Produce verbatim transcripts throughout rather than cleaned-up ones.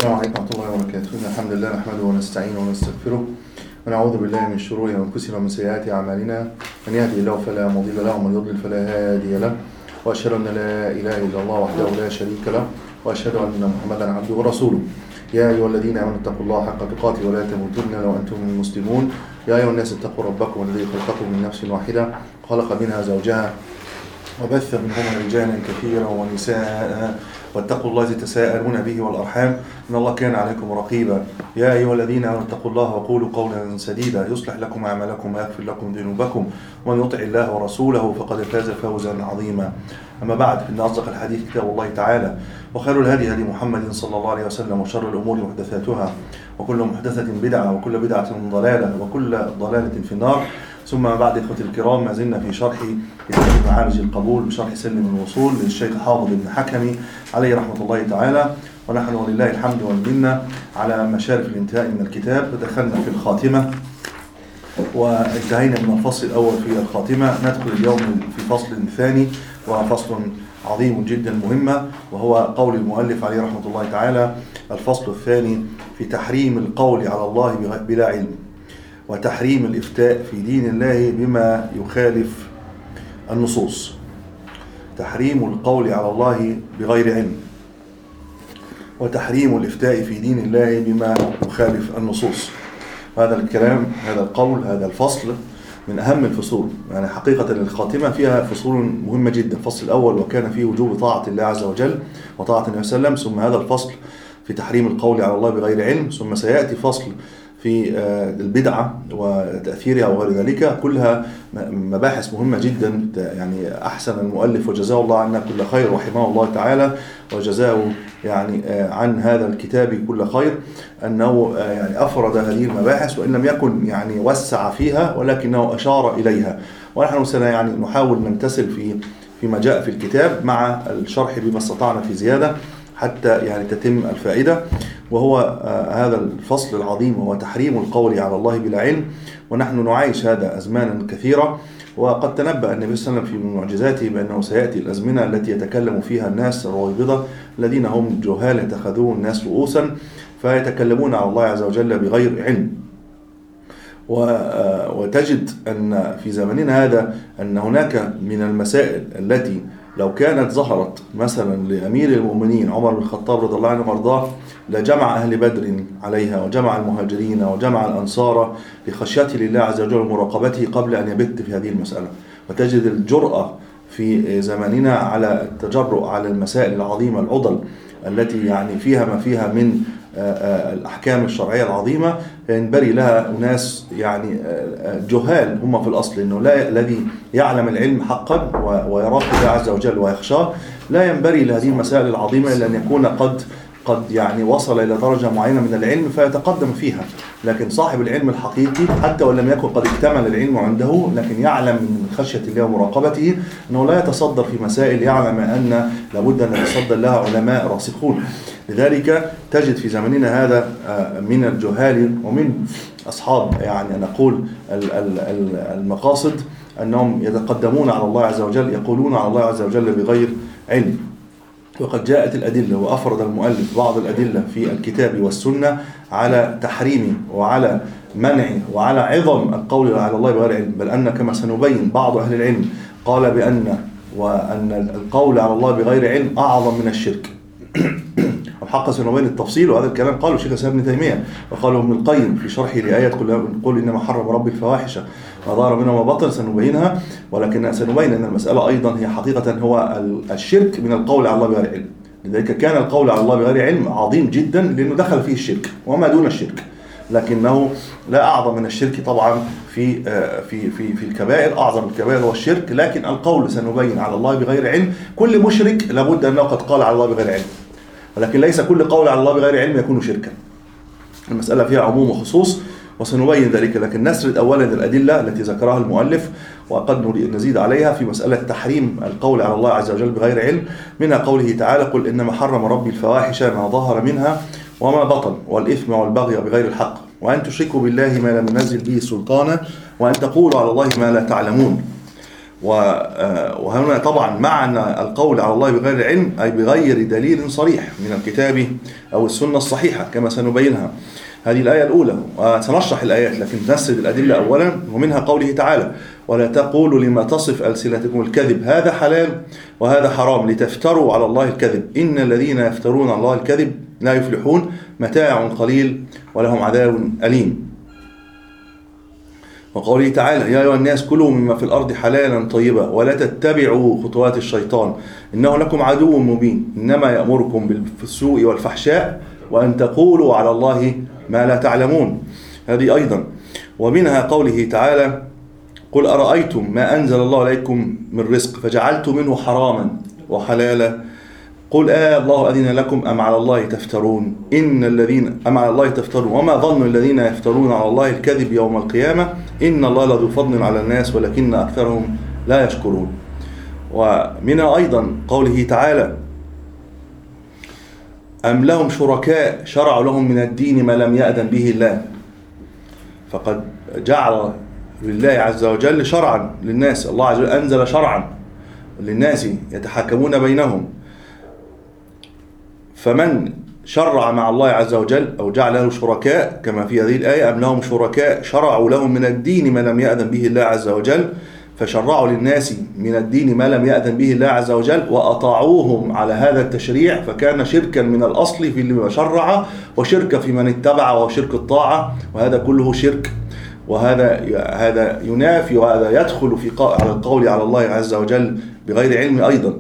السلام عليكم ورحمة الله وبركاته. إن الحمد لله نحمده ونستعينه ونستغفره ونعوذ بالله من شرور أنفسنا ومن سيئات أعمالنا. من يهدي الله فلا مضل له ومن يضلل فلا هادي له، وأشهد أن لا إله إلا الله وحده لا شريك له، وأشهد أن محمدا عبده ورسوله. يا أيها الذين آمنوا اتقوا الله حق تقاته ولا تموتن إلا وأنتم مسلمون. يا أيها الناس اتقوا ربكم الذي خلقكم من نفس واحدة خلق منها زوجها وبث منهما رجالا كثيرا ونساء، واتقوا الله الذي تساءلون به والأرحام إن الله كان عليكم رقيبا. يا أيها الذين آمنوا اتقوا الله وقولوا قولا سديدا يصلح لكم أعمالكم ويغفر لكم ذنوبكم، ومن يطع الله ورسوله فقد فاز فوزا عظيما. أما بعد، فإن أصدق الحديث كتاب الله تعالى، وخير الهدي هدي محمد صلى الله عليه وسلم، وشر الأمور محدثاتها، وكل محدثة بدعة، وكل بدعة ضلالة، وكل ضلالة في النار. ثم بعد، إخوتي الكرام، ما زلنا في شرح كتاب معارج القبول بشرح سلم الوصول للشيخ حافظ بن حكمي عليه رحمة الله تعالى، ونحن ولله الحمد والمنة على مشارف الانتهاء من الكتاب. دخلنا في الخاتمة وانتهينا من الفصل الأول في الخاتمة. ندخل اليوم في فصل ثاني، وفصل عظيم جدا مهمة، وهو قول المؤلف عليه رحمة الله تعالى. الفصل الثاني في تحريم القول على الله بلا علم، وتحريم الإفتاء في دين الله بما يخالف النصوص. تحريم القول على الله بغير علم، وتحريم الإفتاء في دين الله بما يخالف النصوص. هذا الكلام، هذا القول، هذا الفصل من أهم الفصول. يعني حقيقة الخاتمة فيها فصول مهمة جدا. الفصل الأول وكان فيه وجوب طاعة الله عز وجل وطاعة النبي صلى الله عليه وسلم، ثم هذا الفصل في تحريم القول على الله بغير علم، ثم سيأتي فصل في البدعة وتأثيرها وغير ذلك. كلها مباحث مهمة جدا. يعني أحسن المؤلف وجزاه الله عنا كل خير ورحمه الله تعالى، وجزاه يعني عن هذا الكتاب كل خير، أنه يعني أفرد هذه المباحث، وإن لم يكن يعني وسع فيها ولكنه أشار إليها. ونحن سنة يعني نحاول نمتثل في فيما جاء في الكتاب مع الشرح بما استطعنا في زيادة حتى يعني تتم الفائدة. وهو آه هذا الفصل العظيم هو تحريم القول على الله بلا علم. ونحن نعيش هذا أزمانا كثيرة، وقد تنبأ النبي صلى الله عليه وسلم في معجزاته بأنه سيأتي الأزمنة التي يتكلم فيها الناس الرويبضة الذين هم جهال اتخذوه الناس رؤوسا، فيتكلمون على الله عز وجل بغير علم. وتجد أن في زمننا هذا أن هناك من المسائل التي لو كانت ظهرت مثلا لأمير المؤمنين عمر بن الخطاب رضي الله عنه وارضاه لجمع أهل بدر عليها، وجمع المهاجرين، وجمع الأنصار لخشيته لله عز وجل ومراقبته قبل أن يبت في هذه المسألة. وتجد الجرأة في زماننا على التجرؤ على المسائل العظيمة العضل التي يعني فيها ما فيها من الأحكام الشرعية العظيمة، ينبري لها أناس يعني جهال هم في الأصل، إنه لا الذي يعلم العلم حقا ويراقب الله عز وجل ويخشاه لا ينبري لهذه المسائل العظيمة إلا أن يكون قد قد يعني وصل إلى درجة معينة من العلم فيتقدم فيها. لكن صاحب العلم الحقيقي حتى وإن لم يكن قد اكتمل العلم عنده، لكن يعلم من خشية الله ومراقبته أنه لا يتصدر في مسائل يعلم أن لابد أن يتصدر لها علماء راسخون. لذلك تجد في زمننا هذا من الجهال ومن أصحاب يعني نقول المقاصد أنهم يتقدمون على الله عز وجل، يقولون على الله عز وجل بغير علم. وقد جاءت الأدلة وأفرد المؤلف بعض الأدلة في الكتاب والسنة على تحريم وعلى منع وعلى عظم القول على الله بغير علم، بل أن كما سنبين بعض أهل العلم قال بأن وأن القول على الله بغير علم أعظم من الشرك. الحق سنبين التفصيل، وهذا الكلام قاله الشيخ الإسلام ابن تيمية وقاله ابن القيم في شرحه لآية قل إنما حرم ربي الفواحش ما ظهر منها وما بطن. سنبينها، ولكن سنبين أن المسألة أيضا هي حقيقة هو الشرك من القول على الله بغير علم. لذلك كان القول على الله بغير علم عظيم جدا لأنه دخل فيه الشرك وما دون الشرك، لكنه لا أعظم من الشرك طبعا في في في في الكبائر. أعظم الكبائر هو الشرك، لكن القول سنبين على الله بغير علم كل مشرك لابد أنه قد قال على الله بغير علم، ولكن ليس كل قول على الله بغير علم يكون شركا. المسألة فيها عموم وخصوص وسنبين ذلك، لكن نسرد أولا الأدلة التي ذكرها المؤلف وقد نزيد عليها في مسألة تحريم القول على الله عز وجل بغير علم. منها قوله تعالى قل إنما حرم ربي الفواحش ما ظهر منها وما بطن والإثم والبغي بغير الحق وأن تشركوا بالله ما لم ينزل به سلطانا وأن تقولوا على الله ما لا تعلمون. وهنا طبعا معنى القول على الله بغير علم أي بغير دليل صريح من الكتاب أو السنة الصحيحة كما سنبينها. هذه الآية الأولى، وسنشرح الآيات لكن نسرد الأدلة أولا. ومنها قوله تعالى: ولا تقولوا لما تصف ألسنتكم الكذب هذا حلال وهذا حرام لتفتروا على الله الكذب إن الذين يفترون على الله الكذب لا يفلحون متاع قليل ولهم عذاب أليم. وقوله تعالى: يا أيها الناس كلوا مما في الأرض حلالا طيبا ولا تتبعوا خطوات الشيطان إنه لكم عدو مبين إنما يأمركم بالسوء والفحشاء وأن تقولوا على الله ما لا تعلمون. هذه أيضا. ومنها قوله تعالى: قل أرأيتم ما أنزل الله عليكم من رزق فجعلت منه حراما وحلالا قل آه الله أذن لكم أم على الله تفترون إن الذين أم على الله تفترون وما ظن الذين يفترون على الله الكذب يوم القيامة إن الله لذو فضل على الناس ولكن أكثرهم لا يشكرون. ومنها أيضا قوله تعالى: أم لهم شركاء شرعوا لهم من الدين ما لم يأذن به الله. فقد جعل لله عز وجل شرعا للناس، الله عز وجل أنزل شرعا للناس يتحكمون بينهم، فمن شرع مع الله عز وجل أو جعل له شركاء كما في هذه الآية: أم لهم شركاء شرعوا لهم من الدين ما لم يأذن به الله عز وجل، فشرعوا للناس من الدين ما لم يأذن به الله عز وجل وأطاعوهم على هذا التشريع، فكان شركا من الأصل في اللي شرع وشركا في من اتبع وشرك الطاعة، وهذا كله شرك، وهذا هذا ينافي وهذا يدخل في على القول على الله عز وجل بغير علم أيضا.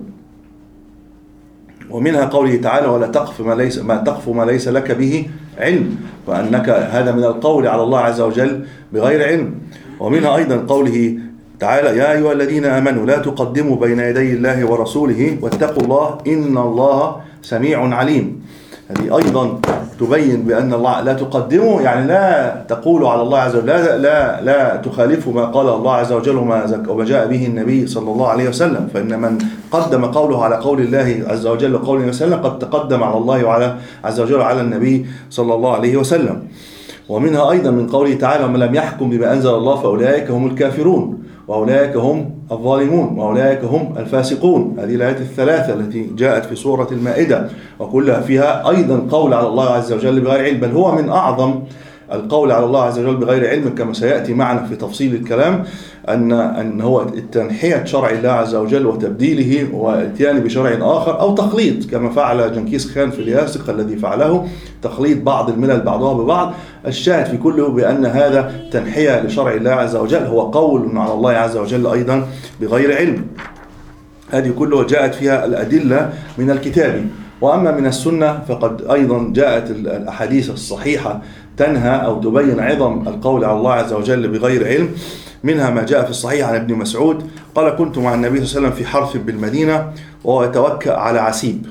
ومنها قوله تعالى: ولا تقف ما ليس ما تقف ما ليس لك به علم، وأنك هذا من القول على الله عز وجل بغير علم. ومنها أيضا قوله تعالى: يا أيها الذين آمنوا لا تقدموا بين يدي الله ورسوله واتقوا الله إن الله سميع عليم. هذه أيضا تبين بأن الله لا تقدموا يعني لا تقولوا على الله عز وجل، لا لا لا تخالفوا ما قال الله عز وجل وما جاء به النبي صلى الله عليه وسلم، فإن من قدم قوله على قول الله عز وجل وقول النبي صلى الله عليه وسلم قد تقدم على الله وعلى عز وجل على النبي صلى الله عليه وسلم. ومنها أيضا من قوله تعالى: ومن لم يحكم بما أنزل الله فأولئك هم الكافرون وأولئك هم الظالمون وأولئك هم الفاسقون. هذه الآيات الثلاثة التي جاءت في سورة المائدة وكلها فيها أيضا قول على الله عز وجل بغير علم، بل هو من أعظم القول على الله عز وجل بغير علم كما سيأتي معنا في تفصيل الكلام، أن أن هو تنحية شرع الله عز وجل وتبديله واتيان بشرع آخر أو تخليط كما فعل جنكيز خان في الياسق الذي فعله، تخليط بعض الملل بعضها ببعض. الشاهد في كله بأن هذا تنحية لشرع الله عز وجل، هو قول على الله عز وجل أيضا بغير علم. هذه كلها جاءت فيها الأدلة من الكتاب. وأما من السنة فقد أيضا جاءت الأحاديث الصحيحة تنهى أو تبين عظم القول على الله عز وجل بغير علم. منها ما جاء في الصحيح عن ابن مسعود قال: كنت مع النبي صلى الله عليه وسلم في حرث بالمدينة وهو يتوكأ على عسيب،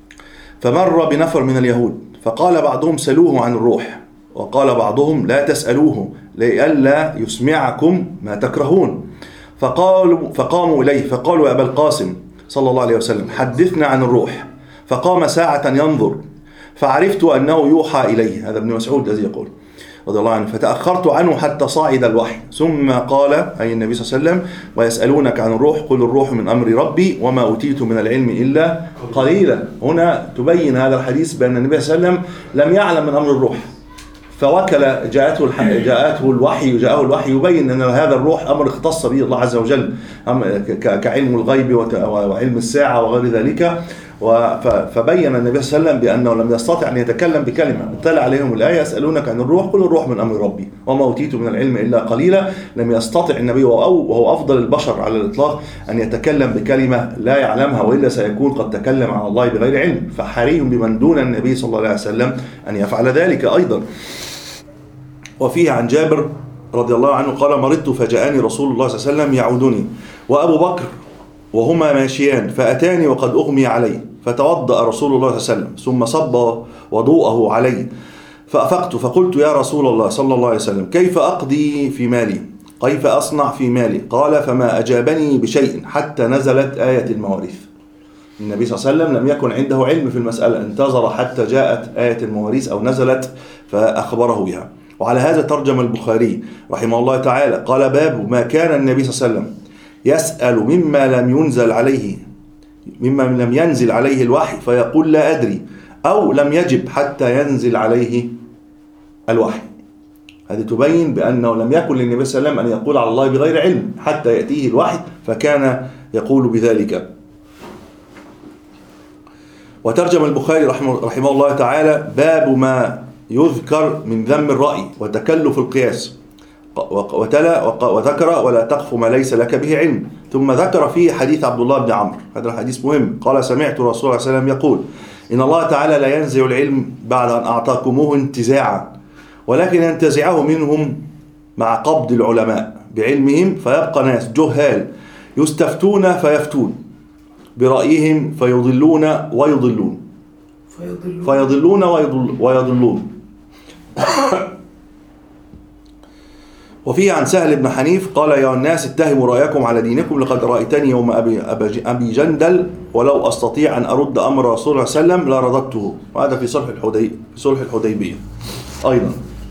فمر بنفر من اليهود فقال بعضهم: سلوه عن الروح، وقال بعضهم: لا تسألوه لئلا يسمعكم ما تكرهون. فقالوا فقاموا إليه فقالوا: يا أبا القاسم صلى الله عليه وسلم حدثنا عن الروح. فقام ساعة ينظر فعرفت أنه يوحى إليه. هذا ابن مسعود الذي يقول رضي الله عنه: فتأخرت عنه حتى صعد الوحي ثم قال أي النبي صلى الله عليه وسلم: ويسألونك عن الروح قل الروح من أمر ربي وما أوتيت من العلم إلا قليلا. هنا تبين هذا الحديث بأن النبي صلى الله عليه وسلم لم يعلم من أمر الروح، فوكل جاءته جاءته الوحي جاءه الوحي يبين أن هذا الروح أمر اختص به الله عز وجل كعلم الغيب وعلم الساعة وغير ذلك. فبين النبي صلى الله عليه وسلم بأنه لم يستطع أن يتكلم بكلمة. اتلى عليهم الآية: يسألونك عن الروح قل الروح من أمر ربي وما أوتيت من العلم إلا قليلا. لم يستطع النبي وهو أفضل البشر على الإطلاق أن يتكلم بكلمة لا يعلمها، وإلا سيكون قد تكلم على الله بغير علم، فحري بمن دون النبي صلى الله عليه وسلم أن يفعل ذلك أيضا. وفيه عن جابر رضي الله عنه قال: مرضت فجاءني رسول الله صلى الله عليه وسلم يعودني وأبو بكر وهما ماشيان فأتاني وقد أغمي علي، فتوضأ رسول الله صلى الله عليه وسلم ثم صب وضوءه علي، فأفقت فقلت: يا رسول الله صلى الله عليه وسلم كيف أقضي في مالي؟ كيف أصنع في مالي؟ قال: فما أجابني بشيء حتى نزلت آية المواريث. النبي صلى الله عليه وسلم لم يكن عنده علم في المسألة، انتظر حتى جاءت آية المواريث أو نزلت فأخبره بها. وعلى هذا ترجم البخاري رحمه الله تعالى قال: باب ما كان النبي صلى الله عليه وسلم يسأل مما لم ينزل عليه مما لم ينزل عليه الوحي فيقول لا أدري، أو لم يجب حتى ينزل عليه الوحي. هذه تبين بأنه لم يكن للنبي صلى الله عليه وسلم أن يقول على الله بغير علم حتى يأتيه الوحي، فكان يقول بذلك. وترجم البخاري رحمه, رحمه الله تعالى باب ما يذكر من ذم الرأي وتكلف القياس، وتلا وذكر ولا تقف ما ليس لك به علم، ثم ذكر فيه حديث عبد الله بن عمرو. هذا الحديث مهم. قال سمعت رسول الله صلى الله عليه وسلم يقول إن الله تعالى لا ينزع العلم بعد أن أعطاكموه انتزاعا، ولكن ينتزعه منهم مع قبض العلماء بعلمهم، فيبقى ناس جهال يستفتون فيفتون برأيهم فيضلون ويضلون فيضلون ويضل ويضلون. وفيه عن سهل بن حنيف قال يا الناس اتهموا رأيكم على دينكم، لقد رأيتني يوم أبي, أبي جندل ولو أستطيع أن أرد أمر رسول الله صلى الله عليه وسلم لرددته. وهذا في صلح الحديبية في صلح الحديبية أيضا.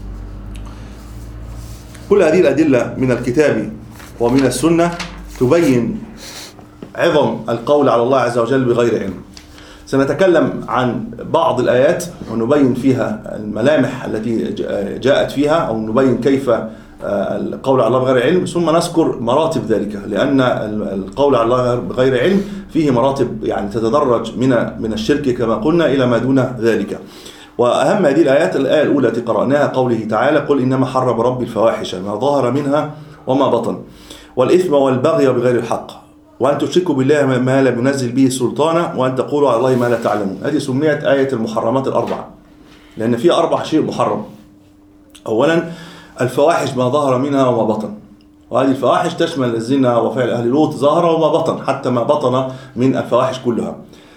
كل هذه الأدلة من الكتاب ومن السنة تبين عظم القول على الله عز وجل بغير علم. سنتكلم عن بعض الآيات ونبين فيها الملامح التي جاءت فيها، أو نبين كيف القول على الله بغير علم، ثم نذكر مراتب ذلك، لأن القول على الله بغير علم فيه مراتب يعني تتدرج من من الشرك كما قلنا إلى ما دون ذلك. وأهم هذه الآيات الآية الأولى التي قرأناها قوله تعالى قل إنما حرم ربي الفواحش ما ظهر منها وما بطن والإثم والبغي بغير الحق وأن تشركوا بالله ما لم ينزل به سلطانا وأن تقولوا على الله ما لا تعلمون. هذه سميت آية المحرمات الأربعة، لأن فيها أربع شيء محرم. أولا الفواحش ما ظهر منها وما بطن، وهذه الفواحش تشمل الزنا وفعل أهل لوط ظهر وما بطن، حتى ما بطن من الفواحش كلها.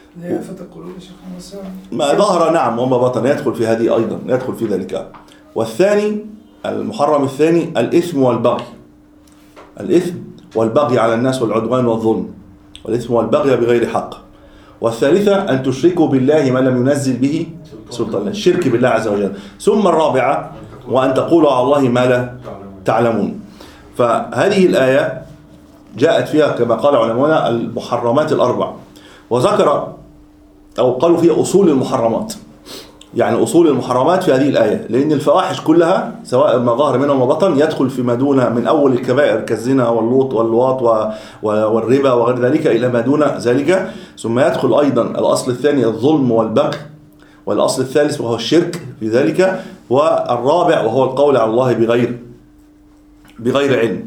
ما ظهر نعم وما بطن يدخل في هذه أيضا، يدخل في ذلك. والثاني المحرم الثاني الإثم والبغي، الإثم والبغي على الناس والعدوان والظلم، والإثم والبغي بغير حق. والثالثة أن تشركوا بالله ما لم ينزل به سلطان، الشرك بالله عز وجل. ثم الرابعة وأن تقولوا على الله ما لا تعلمون. فهذه الآية جاءت فيها كما قال علماؤنا المحرمات الأربع، وذكر أو قالوا فيها أصول المحرمات، يعني أصول المحرمات في هذه الآية، لأن الفواحش كلها سواء ما ظهر منها وما بطن يدخل فيما دون من أول الكبائر كالزنا واللوط واللواط والربا وغير ذلك إلى ما دون ذلك. ثم يدخل أيضا الأصل الثاني الظلم والبغي، والأصل الثالث وهو الشرك في ذلك، والرابع وهو القول على الله بغير بغير علم.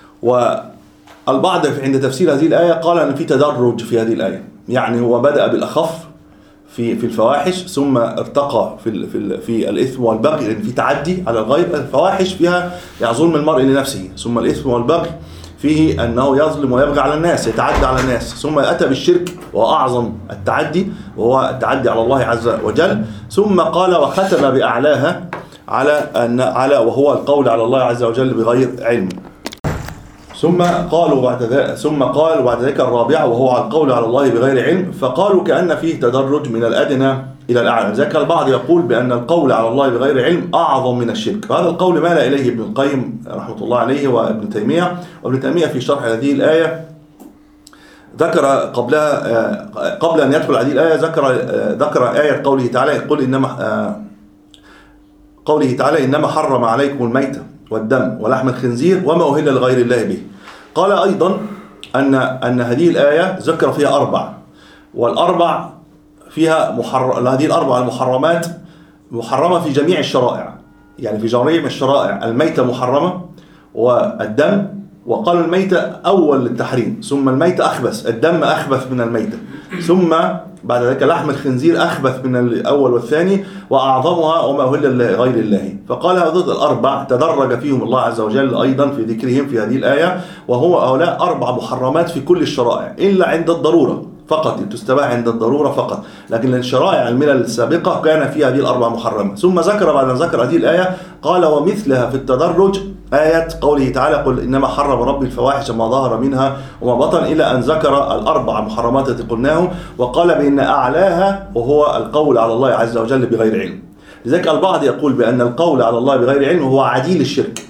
والبعض عند تفسير هذه الآية قال أن في تدرج في هذه الآية، يعني هو بدأ بالأخف في في الفواحش ثم ارتقى في في في الإثم والبغي، لأن في تعدي على الغير. الفواحش فيها يعني ظلم المرء لنفسه، ثم الإثم والبغي فيه أنه يظلم ويبغي على الناس، يتعدى على الناس، ثم أتى بالشرك وهو أعظم التعدي وهو التعدي على الله عز وجل. ثم قال وختم بأعلاها على أن على وهو القول على الله عز وجل بغير علم. ثم قالوا بعد ذلك ثم قال بعد ذلك الرابعة وهو على القول على الله بغير علم، فقالوا كأن فيه تدرج من الأدنى إلى الأعلى. ذلك البعض يقول بأن القول على الله بغير علم أعظم من الشرك، وهذا القول مال إليه ابن القيم رحمة الله عليه وابن تيمية. وابن تيمية في شرح هذه الآية ذكر قبلها قبل أن يدخل هذه الآية ذكر ذكر آية قوله تعالى قل إنما قوله تعالى إنما حرم عليكم الميتة والدم ولحم الخنزير وما أهل لغير الله به. قال أيضا أن أن هذه الآية ذكر فيها أربع، والأربع فيها محرم، هذه الأربع المحرمات محرمة في جميع الشرائع، يعني في جميع الشرائع الميتة محرمة والدم، وقال الميتة أول للتحريم، ثم الميتة أخبث، الدم أخبث من الميتة، ثم بعد ذلك لحم الخنزير أخبث من الأول والثاني، وأعظمها وما أهل لغير الله. فقال هذول الأربع تدرج فيهم الله عز وجل أيضا في ذكرهم في هذه الآية، وهو هؤلاء أربع محرمات في كل الشرائع إلا عند الضرورة فقط، تستباح عند الضرورة فقط، لكن الشرائع الملل السابقة كان فيها هذه الأربع محرمة. ثم ذكر بعد أن ذكر هذه الآية قال ومثلها في التدرج آية قوله تعالى قل إنما حرم ربي الفواحش ما ظهر منها وما بطن، إلى أن ذكر الأربع محرمات التي قلناهم، وقال بأن أعلاها وهو القول على الله عز وجل بغير علم. لذلك البعض يقول بأن القول على الله بغير علم هو عديل الشرك،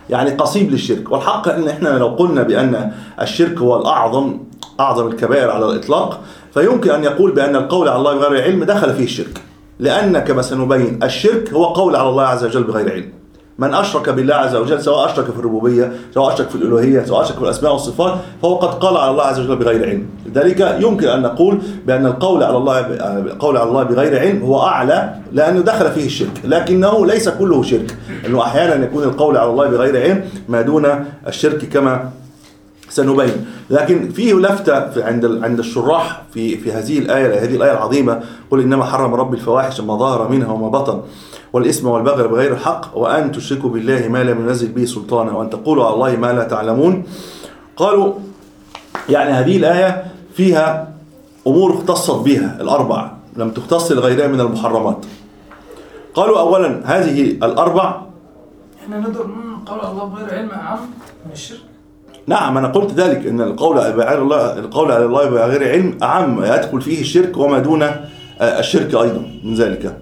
يعني قصيب للشرك. والحق ان احنا لو قلنا بان الشرك هو الاعظم اعظم الكبائر على الاطلاق، فيمكن ان يقول بان القول على الله بغير علم دخل فيه الشرك، لان كما سنبين الشرك هو قول على الله عز وجل بغير علم. من اشرك بالله عز وجل، سواء اشرك في الربوبيه، سواء اشرك في الالوهيه، سواء اشرك في الاسماء والصفات، فهو قد قال على الله عز وجل بغير علم. لذلك يمكن ان نقول بان القول على الله القول على الله بغير علم هو اعلى، لانه دخل فيه الشرك، لكنه ليس كله شرك، انه احيانا يكون القول على الله بغير علم ما دون الشرك كما سنبين. لكن فيه لفتة عند عند الشراح في في هذه الآية هذه الآية العظيمة: قل إنما حرم ربي الفواحش ما ظهر منها وما بطن والإثم والبغي بغير الحق وأن تشركوا بالله ما لم ينزل به سلطانا وأن تقولوا على الله ما لا تعلمون. قالوا يعني هذه الآية فيها أمور اختصت بها الأربع، لم تختص لغيرها من المحرمات. قالوا أولا هذه الأربع، احنا نقدر نقول الله بغير علم أعم من الشرك. نعم أنا قلت ذلك، أن القول على الله القول على الله بغير علم أعم، يدخل فيه الشرك وما دون الشرك أيضا من ذلك.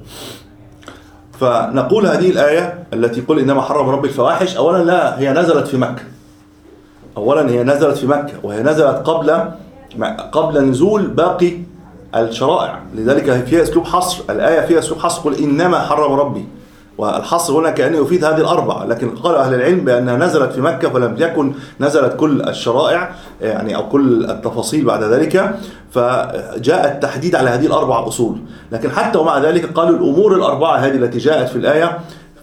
فنقول هذه الآية التي قل إنما حرم ربي الفواحش، أولا لا هي نزلت في مكة، أولا هي نزلت في مكة وهي نزلت قبل قبل نزول باقي الشرائع، لذلك فيها أسلوب حصر، الآية فيها أسلوب حصر: قل إنما حرم ربي، والحصر هنا كأنه يفيد هذه الأربعة. لكن قال أهل العلم بأنها نزلت في مكة فلم يكن نزلت كل الشرائع يعني أو كل التفاصيل بعد ذلك، فجاء التحديد على هذه الأربع أصول. لكن حتى ومع ذلك قالوا الأمور الأربعة هذه التي جاءت في الآية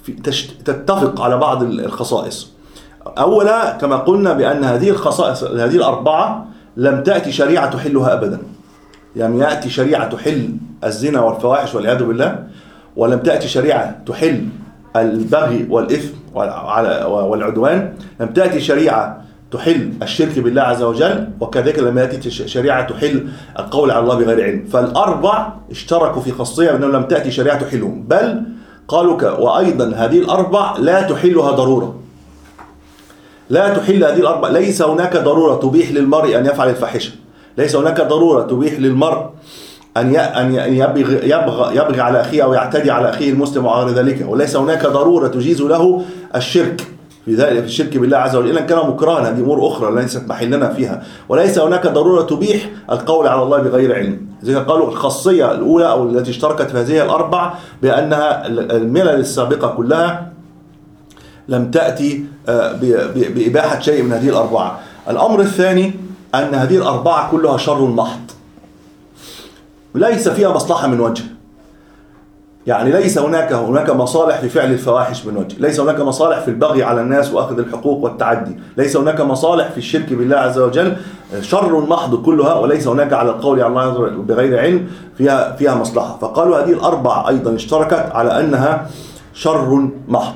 تتفق على بعض الخصائص. أولا كما قلنا بأن هذه الخصائص هذه الأربعة لم تأتي شريعة تحلها أبدا، يعني يأتي شريعة تحل الزنا والفواحش والعياذ بالله، ولم تأتي شريعة تحل البغي والإثم والعدوان، لم تأتي شريعة تحل الشرك بالله عز وجل، وكذلك لم تأتي شريعة تحل القول على الله بغير علم. فالأربع اشتركوا في خاصية أنه لم تأتي شريعة تحلهم، بل قالوا وأيضا هذه الأربع لا تحلها ضرورة، لا تحل هذه الأربع، ليس هناك ضرورة تبيح للمرء أن يفعل الفاحشة، ليس هناك ضرورة تبيح للمرء أن أن يبغي يبغى يبغي على أخيه أو يعتدي على أخيه المسلم وغير ذلك، وليس هناك ضرورة تجيز له الشرك في ذلك في الشرك بالله عز وجل، إن كان مكرها، هذه أمور أخرى ليست محلنا فيها، وليس هناك ضرورة تبيح القول على الله بغير علم. زي قالوا الخاصية الأولى أو التي اشتركت في هذه الأربع بأنها الملل السابقة كلها لم تأتي بإباحة شيء من هذه الأربعة. الأمر الثاني أن هذه الأربعة كلها شر محض، ليس فيها مصلحة من وجه، يعني ليس هناك هناك مصالح في فعل الفواحش من وجه، ليس هناك مصالح في البغي على الناس وأخذ الحقوق والتعدي، ليس هناك مصالح في الشرك بالله عز وجل، شر محض كلها، وليس هناك على القول على الله بغير علم فيها فيها مصلحة. فقالوا هذه الأربعة أيضا اشتركت على أنها شر محض.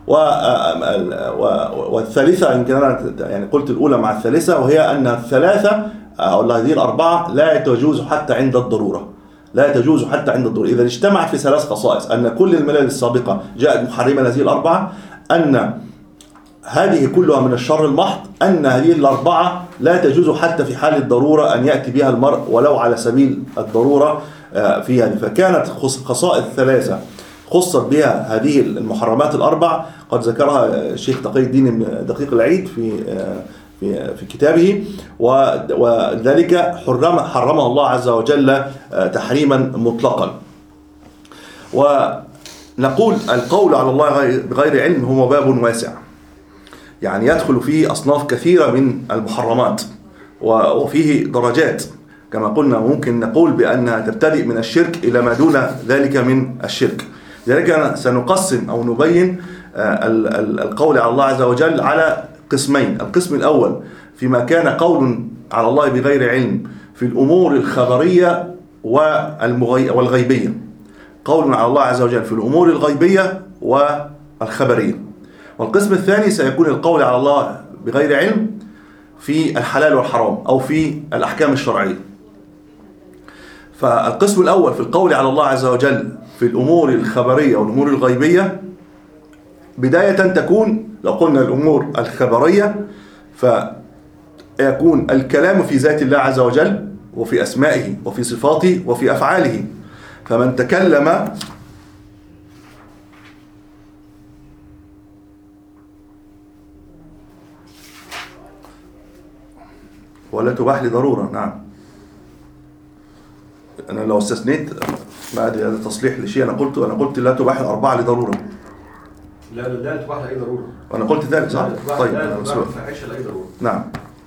والثالثة يمكن أنا يعني قلت الأولى مع الثالثة، وهي أن الثلاثة أو هذه الأربعة لا تجوز حتى عند الضرورة، لا تجوز حتى عند الضرورة. إذا اجتمعت في ثلاث خصائص: أن كل الملل السابقة جاءت محرمة هذه الأربعة، أن هذه كلها من الشر المحض، أن هذه الأربعة لا تجوز حتى في حال الضرورة أن يأتي بها المرء ولو على سبيل الضرورة في هذه. فكانت خصائص ثلاثة خصت بها هذه المحرمات الأربع، قد ذكرها الشيخ تقي الدين دقيق العيد في في في كتابه، وذلك حرم حرمه الله عز وجل تحريما مطلقا. ونقول القول على الله بغير علم هو باب واسع، يعني يدخل فيه أصناف كثيرة من المحرمات وفيه درجات، كما قلنا ممكن نقول بأنها تبتدئ من الشرك إلى ما دون ذلك من الشرك. لذلك سنقسم أو نبين القول على الله عز وجل على قسمين. القسم الأول فيما كان قول على الله بغير علم في الأمور الخبرية والغيبية، قول على الله عز وجل في الأمور الغيبية والخبرية. والقسم الثاني سيكون القول على الله بغير علم في الحلال والحرام أو في الأحكام الشرعية. فالقسم الأول في القول على الله عز وجل في الأمور الخبرية والأمور الغيبية، بداية تكون لو قلنا الأمور الخبرية فيكون الكلام في ذات الله عز وجل وفي أسمائه وفي صفاته وفي أفعاله. فمن تكلم ولا تباح لضرورة. نعم. أنا لو استثنيت ما أدري هذا تصليح لشيء أنا قلته، أنا قلت لا تباح الأربعة لضرورة. لا لا تباح لأي ضرورة. وأنا قلت ذلك صح؟ طيب. لا تباح لأي ضرورة. نعم.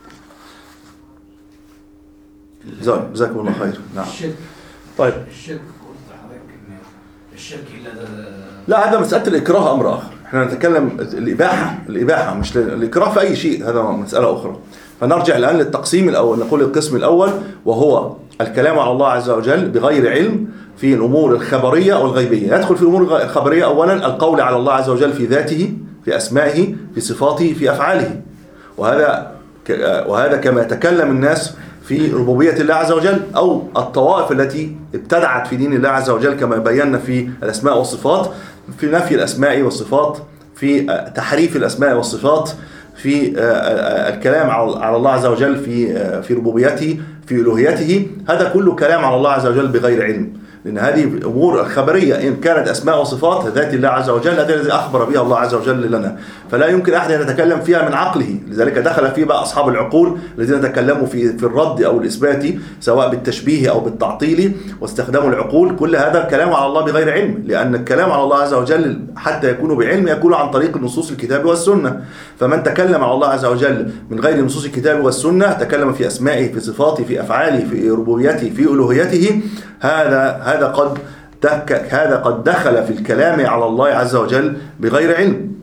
جزاكم الله خير. نعم. الشرك. طيب. الشرك قلت لحضرتك ان الشرك الا لا هذا مسألة الإكراه أمر آخر. احنا نتكلم الإباحة، الإباحة مش الإكراه في أي شيء، هذا مسألة أخرى. فنرجع الآن للتقسيم الأول، نقول القسم الأول وهو الكلام على الله عز وجل بغير علم في الأمور الخبرية أو الغيبية. يدخل في الأمور الخبرية أولا القول على الله عز وجل في ذاته، في أسمائه، في صفاته، في أفعاله. وهذا وهذا كما يتكلم الناس في ربوبية الله عز وجل، أو الطوائف التي ابتدعت في دين الله عز وجل كما بينا في الأسماء والصفات، في نفي الأسماء والصفات، في تحريف الأسماء والصفات، في الكلام على الله عز وجل في في ربوبيته، في ألوهيته. هذا كله كلام على الله عز وجل بغير علم، لأن هذه أمور خبرية. إن كانت أسماء وصفات ذات الله عز وجل، هذا الذي أخبر بها الله عز وجل لنا، فلا يمكن أحد أن يتكلم فيها من عقله. لذلك دخل فيه بقى أصحاب العقول الذين تكلموا في في الرد أو الإثبات، سواء بالتشبيه أو بالتعطيل، واستخدموا العقول. كل هذا الكلام على الله بغير علم، لأن الكلام على الله عز وجل حتى يكون بعلم يكون عن طريق نصوص الكتاب والسنة. فمن تكلم على الله عز وجل من غير نصوص الكتاب والسنة، تكلم في أسمائه، في صفاته، في أفعاله، في ربوبيته، في ألوهيته، هذا هذا قد هذا قد دخل في الكلام على الله عز وجل بغير علم.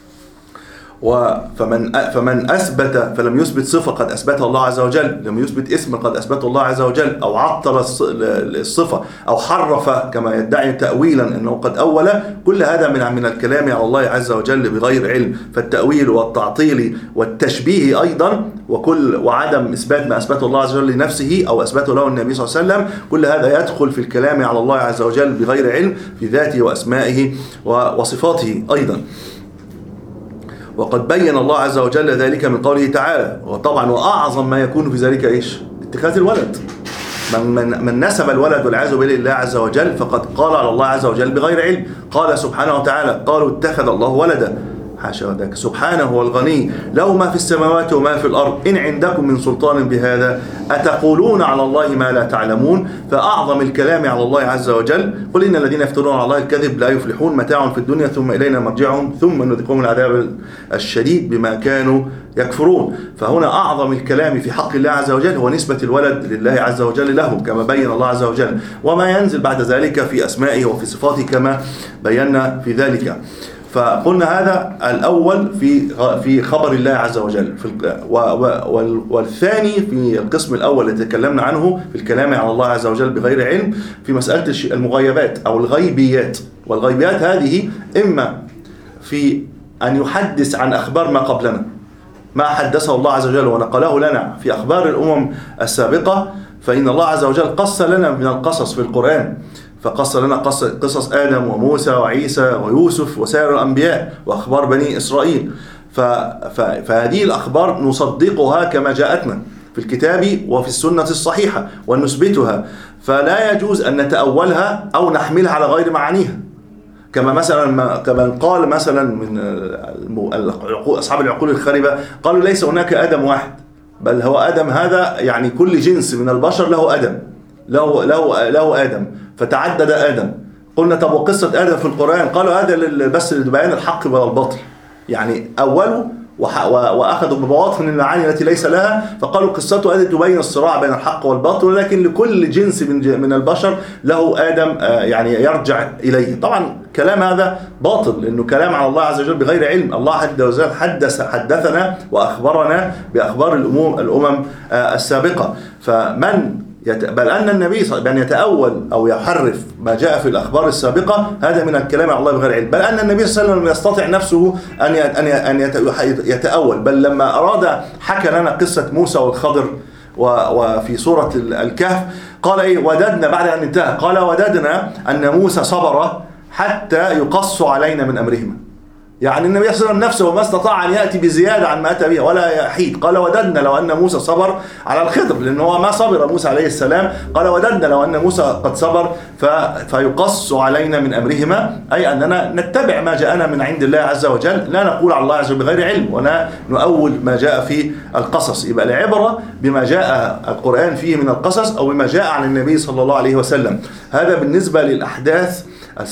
وفمن فمن أثبت فلم يثبت صفة قد أثبتها الله عز وجل، لم يثبت اسم قد أثبته الله عز وجل، أو عطل الصفة، أو حرف كما يدعي تأويلا أنه قد أول، كل هذا من من الكلام على الله عز وجل بغير علم. فالتأويل والتعطيل والتشبيه أيضا، وكل وعدم إثبات ما أثبته الله عز وجل لنفسه أو أثبته له النبي صلى الله عليه وسلم، كل هذا يدخل في الكلام على الله عز وجل بغير علم في ذاته وأسمائه وصفاته أيضا. وقد بين الله عز وجل ذلك من قوله تعالى. وطبعا وأعظم ما يكون في ذلك إيش؟ اتخاذ الولد. من, من, من نسب الولد والعياذ بالله لله عز وجل فقد قال على الله عز وجل بغير علم. قال سبحانه وتعالى: قالوا اتخذ الله ولدا. حاشا ذاك، سبحانه هو الغني، له ما في السماوات وما في الأرض، إن عندكم من سلطان بهذا أتقولون على الله ما لا تعلمون. فأعظم الكلام على الله عز وجل: قل إن الذين يفترون على الله الكذب لا يفلحون، متاع في الدنيا ثم إلينا مرجعهم ثم نذيقهم العذاب الشديد بما كانوا يكفرون. فهنا أعظم الكلام في حق الله عز وجل هو نسبة الولد لله عز وجل له، كما بين الله عز وجل، وما ينزل بعد ذلك في أسمائه وفي صفاته كما بينا في ذلك. فقلنا هذا الأول في في خبر الله عز وجل، في والثاني في القسم الأول الذي تكلمنا عنه في الكلام على الله عز وجل بغير علم في مسألة المغيبات أو الغيبيات. والغيبيات هذه إما في أن يحدث عن أخبار ما قبلنا، ما حدثه الله عز وجل ونقله لنا في أخبار الأمم السابقة، فإن الله عز وجل قص لنا من القصص في القرآن، فقص لنا قصص آدم وموسى وعيسى ويوسف وسائر الأنبياء وأخبار بني إسرائيل. فهذه الأخبار نصدقها كما جاءتنا في الكتاب وفي السنة الصحيحة ونثبتها، فلا يجوز أن نتأولها أو نحملها على غير معانيها. كما مثلا كما قال مثلا من أصحاب العقول الخاربة، قالوا ليس هناك آدم واحد، بل هو آدم هذا يعني كل جنس من البشر له آدم، له له له آدم، فتعدد آدم. قلنا طب وقصة آدم في القرآن؟ قالوا هذا بس لبيان الحق والباطل، يعني أولوا وأخذوا ببواطن المعاني التي ليس لها، فقالوا قصته هذه تبين الصراع بين الحق والباطل، ولكن لكل جنس من البشر له آدم يعني يرجع إليه. طبعا كلام هذا باطل، لأنه كلام على الله عز وجل بغير علم. الله عز وجل حدث حدثنا وأخبرنا بأخبار الأمم الأمم السابقة. فمن بل أن النبي صلى الله عليه وسلم يتأول أو يحرف ما جاء في الأخبار السابقة، هذا من الكلام على الله بغير علم. بل أن النبي صلى الله عليه وسلم يستطيع نفسه أن أن يتأول. بل لما أراد حكى لنا قصة موسى والخضر وفي سورة الكهف قال إيه؟ وددنا بعد أن انتهى، قال وددنا أن موسى صبر حتى يقص علينا من أمرهما. يعني النبي صلى الله عليه وسلم نفسه ما استطاع أن يأتي بزيادة عن ما أتى بها ولا يحيد. قال وددنا لو أن موسى صبر على الخضر، لأنه هو ما صبر موسى عليه السلام. قال وددنا لو أن موسى قد صبر ف... فيقص علينا من أمرهما، أي أننا نتبع ما جاءنا من عند الله عز وجل، لا نقول على الله عز وجل بغير علم ولا نؤول ما جاء في القصص. يبقى العبرة بما جاء القرآن فيه من القصص أو بما جاء عن النبي صلى الله عليه وسلم. هذا بالنسبة للأحداث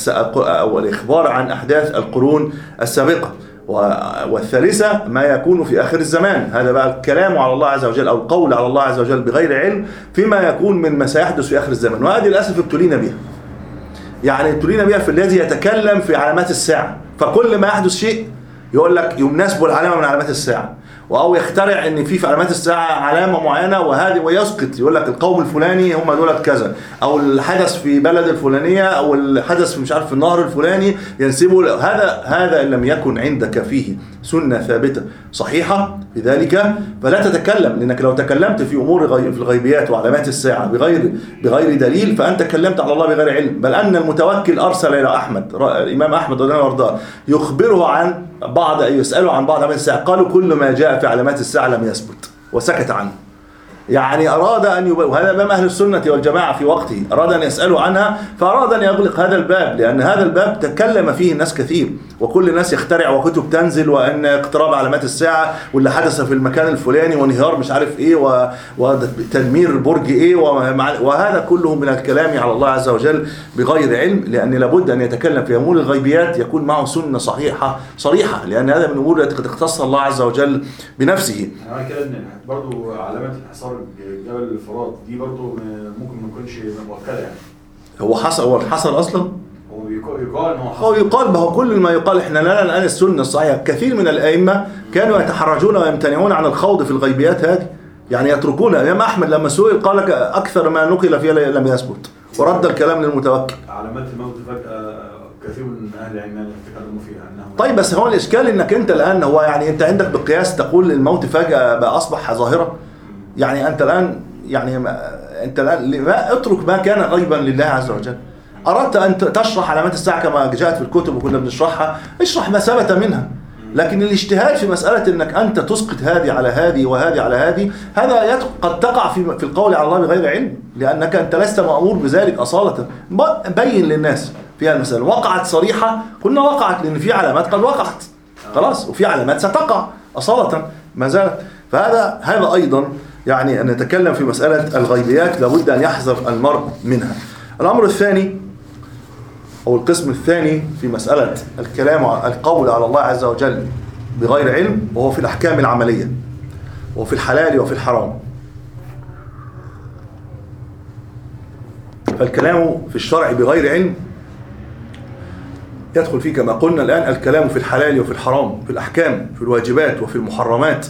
أو الإخبار عن أحداث القرون السابقة. والثالثة ما يكون في آخر الزمان، هذا بقى الكلام على الله عز وجل أو القول على الله عز وجل بغير علم فيما يكون من ما سيحدث في آخر الزمان. وهذه للأسف ابتلينا بها، يعني ابتلينا بها في الذي يتكلم في علامات الساعة، فكل ما يحدث شيء يقول لك يناسب العلامة من علامات الساعة، أو يخترع ان في في علامات الساعه علامه معينه وهذه ويسقط، يقول لك القوم الفلاني هم دول كذا، او الحدث في بلد الفلانيه، او الحدث في مش عارف في النهر الفلاني ينسبه. هذا هذا ان لم يكن عندك فيه سنه ثابته صحيحه بذلك فلا تتكلم، لانك لو تكلمت في امور غي... في الغيبيات وعلامات الساعه بغير بغير دليل فانت تكلمت على الله بغير علم. بل ان المتوكل ارسل الى احمد، الامام احمد رضي الله عنه يخبره عن بعض، يساله عن بعض علامات الساعه، قالوا كل ما جاء في علامات الساعة لم يثبت وسكت عنه. يعني أراد أن يبقى، وهذا أمام أهل السنة والجماعة في وقته، أراد أن يسألوا عنها فأراد أن يغلق هذا الباب، لأن هذا الباب تكلم فيه الناس كثير، وكل الناس يخترع وكتب تنزل وأن اقتراب علامات الساعة واللي حدث في المكان الفلاني وانهيار مش عارف إيه وتدمير برج إيه، وهذا كله من الكلام على الله عز وجل بغير علم، لأن لابد أن يتكلم في أمور الغيبيات يكون معه سنة صحيحة صريحة، لأن هذا من الأمور التي تختص الله عز وجل بنفسه. يعني كده إن برضو علامات الحصار جبل الفرات دي برضو ممكن ما يكونش مؤكده يعني. هو حصل، هو الحصر اصلا هو يقال ان هو حصل، هو يقال، ما هو كل ما يقال. احنا لا الان السنه الصحيحه، كثير من الائمه كانوا يتحرجون ويمتنعون عن الخوض في الغيبيات هذه، يعني يتركونها. الامام احمد لما سئل قال لك اكثر ما نقل فيها لم يثبت، ورد الكلام للمتوكل. علامات الموت فجاه كثير من اهل العلم يتكلموا فيها انه طيب، بس هو الاشكال انك انت الان، هو يعني انت عندك بالقياس تقول الموت فجاه بقى اصبح ظاهره، يعني انت الان يعني انت الان ما اترك ما كان غيبا لله عز وجل. اردت ان تشرح علامات الساعه كما جاءت في الكتب وكنا بنشرحها، اشرح ما ثبت منها، لكن الاجتهاد في مساله انك انت تسقط هذه على هذه وهذه على هذه، هذا قد تقع في في القول على الله بغير علم، لانك انت لست مامور بذلك اصاله. بين للناس فيها المساله، وقعت صريحه قلنا وقعت لان في علامات قد وقعت خلاص، وفي علامات ستقع اصاله ما زالت. فهذا هذا ايضا يعني أن نتكلم في مسألة الغيبيات لابد أن يحذر المرء منها. الأمر الثاني أو القسم الثاني في مسألة الكلام القول على الله عز وجل بغير علم، وهو في الأحكام العملية وفي الحلال وفي الحرام. فالكلام في الشرع بغير علم يدخل فيه كما قلنا الآن الكلام في الحلال وفي الحرام، في الأحكام، في الواجبات وفي المحرمات.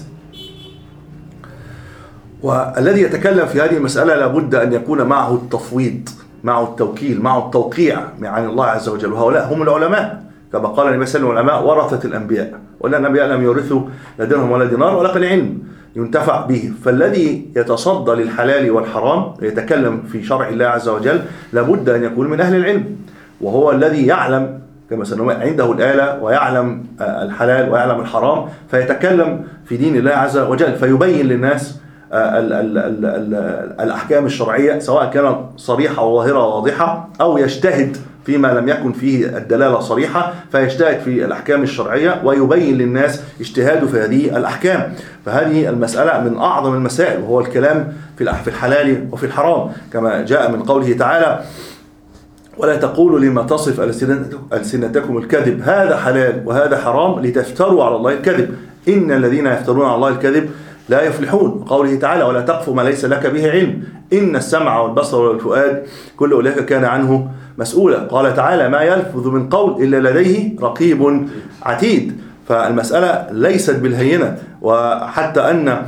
والذي يتكلم في هذه المسألة لابد أن يكون معه التفويض، معه التوكيل، معه التوقيع عن الله عز وجل، وهؤلاء هم العلماء، كما قال النبي صلى الله عليه وسلم: العلماء ورثة الأنبياء، ولا الأنبياء لم يورثوا لا درهم ولا دينار ولكن علم ينتفع به. فالذي يتصدى للحلال والحرام يتكلم في شرع الله عز وجل لابد أن يكون من أهل العلم، وهو الذي يعلم كما سنقول عنده الآلة ويعلم الحلال ويعلم الحرام، فيتكلم في دين الله عز وجل فيبين للناس ال ال ال ال الأحكام الشرعية، سواء كانت صريحة وظاهرة واضحة، أو يجتهد فيما لم يكن فيه الدلالة صريحة فيجتهد في الأحكام الشرعية ويبين للناس اجتهاده في هذه الأحكام. فهذه المسألة من أعظم المسائل، وهو الكلام في الحلال وفي الحرام، كما جاء من قوله تعالى: ولا تقولوا لما تصف ألسنتكم الكذب هذا حلال وهذا حرام لتفتروا على الله الكذب إن الذين يفترون على الله الكذب لا يفلحون. قوله تعالى: ولا تقف ما ليس لك به علم إن السمع والبصر والفؤاد كل أولئك كان عنه مسؤولا. قال تعالى: ما يلفظ من قول إلا لديه رقيب عتيد. فالمسألة ليست بالهينة، وحتى أن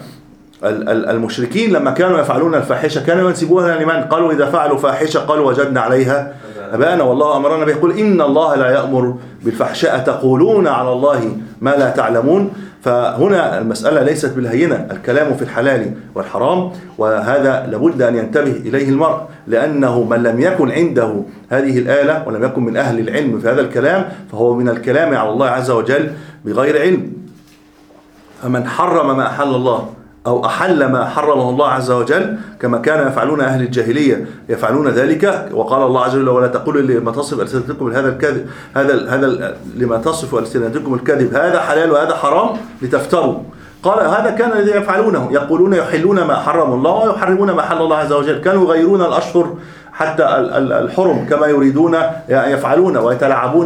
المشركين لما كانوا يفعلون الفاحشة كانوا ينسبوها لمن؟ قالوا إذا فعلوا فاحشة قالوا وجدنا عليها أبانا والله أمرنا به. يقول إن الله لا يأمر بالفحشاء تقولون على الله ما لا تعلمون. فهنا المسألة ليست بالهينة، الكلام في الحلال والحرام، وهذا لابد أن ينتبه إليه المرء، لأنه من لم يكن عنده هذه الآلة ولم يكن من أهل العلم في هذا الكلام فهو من الكلام على الله عز وجل بغير علم. فمن حرم ما أحل الله أو أحل ما حرمه الله عز وجل كما كان يفعلون أهل الجاهلية يفعلون ذلك. وقال الله عز وجل ولا تقولوا لما تصف ألسنتكم هذا الكذب هذا هذا لما تصف ألسنتكم الكذب هذا حلال وهذا حرام لتفتروا. قال هذا كان الذي يفعلونه، يقولون يحلون ما حرم الله ويحرمون ما حل الله عز وجل، كانوا يغيرون الأشهر حتى الحرم كما يريدون يفعلون ويتلاعبون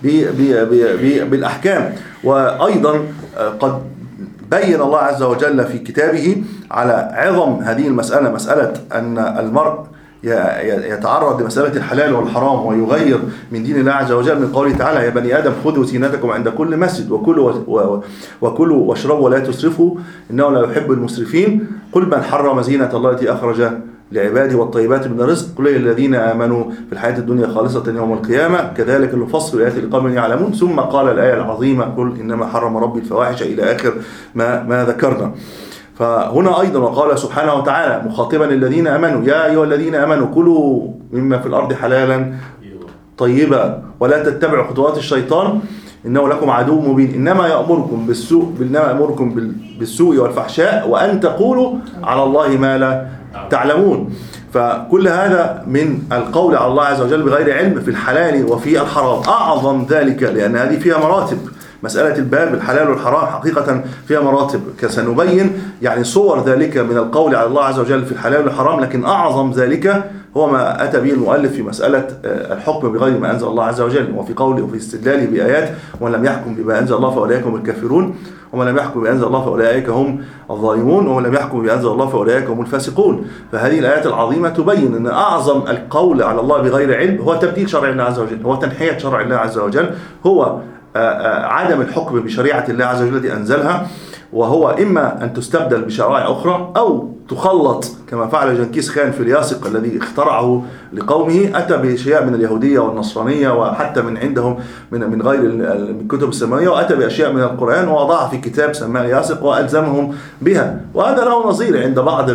بالأحكام. وأيضا قد بين الله عز وجل في كتابه على عظم هذه المسألة، مسألة أن المرء يتعرض لمسألة الحلال والحرام ويغير من دين الله عز وجل من قوله تعالى يا بني آدم خذوا زينتكم عند كل مسجد وكلوا وكلوا واشربوا ولا تسرفوا إنه لا يحب المسرفين. قل من حرم زينة الله التي أخرج لعباده والطيبات من الرزق قل الذين آمنوا في الحياة الدنيا خالصة يوم القيامة كذلك نفصل الآيات لقوم يعلمون. ثم قال الآية العظيمة قل إنما حرم ربي الفواحش إلى آخر ما ما ذكرنا. فهنا أيضا وقال سبحانه وتعالى مخاطبا الذين آمنوا يا أيها الذين آمنوا كلوا مما في الأرض حلالا طيبا ولا تتبعوا خطوات الشيطان إنه لكم عدو مبين إنما يأمركم بالسوء إنما يأمركم بالسوء والفحشاء وأن تقولوا على الله ما لا تعلمون. فكل هذا من القول على الله عز وجل بغير علم في الحلال وفي الحرام. أعظم ذلك لأن هذه فيها مراتب، مسألة الباب الحلال والحرام حقيقة فيها مراتب سنبين يعني صور ذلك من القول على الله عز وجل في الحلال والحرام. لكن أعظم ذلك هو ما أتى به المؤلف في مسألة الحكم بغير ما أنزل الله عز وجل، وفي قوله وفي استدلاله بآيات ومن لم يحكم بما أنزل الله فأولئك هم الكافرون ومن لم يحكم بما أنزل الله فأولئك هم الظالمون ومن لم يحكم بما أنزل الله فأولئك هم الفاسقون. فهذه الآيات العظيمة تبين أن أعظم القول على الله بغير علم هو تبديل شرع الله عز وجل، هو تنحية شرع الله عز وجل، هو عدم الحكم بشريعة الله عز وجل التي أنزلها، وهو إما أن تستبدل بشرائع أخرى أو تخلط كما فعل جنكيز خان في الياسق الذي اخترعه لقومه. أتى بأشياء من اليهودية والنصرانية وحتى من عندهم من من غير الكتب السماوية، وأتى بأشياء من القرآن ووضعها في كتاب سماه الياسق وألزمهم بها. وهذا له نظير عند بعض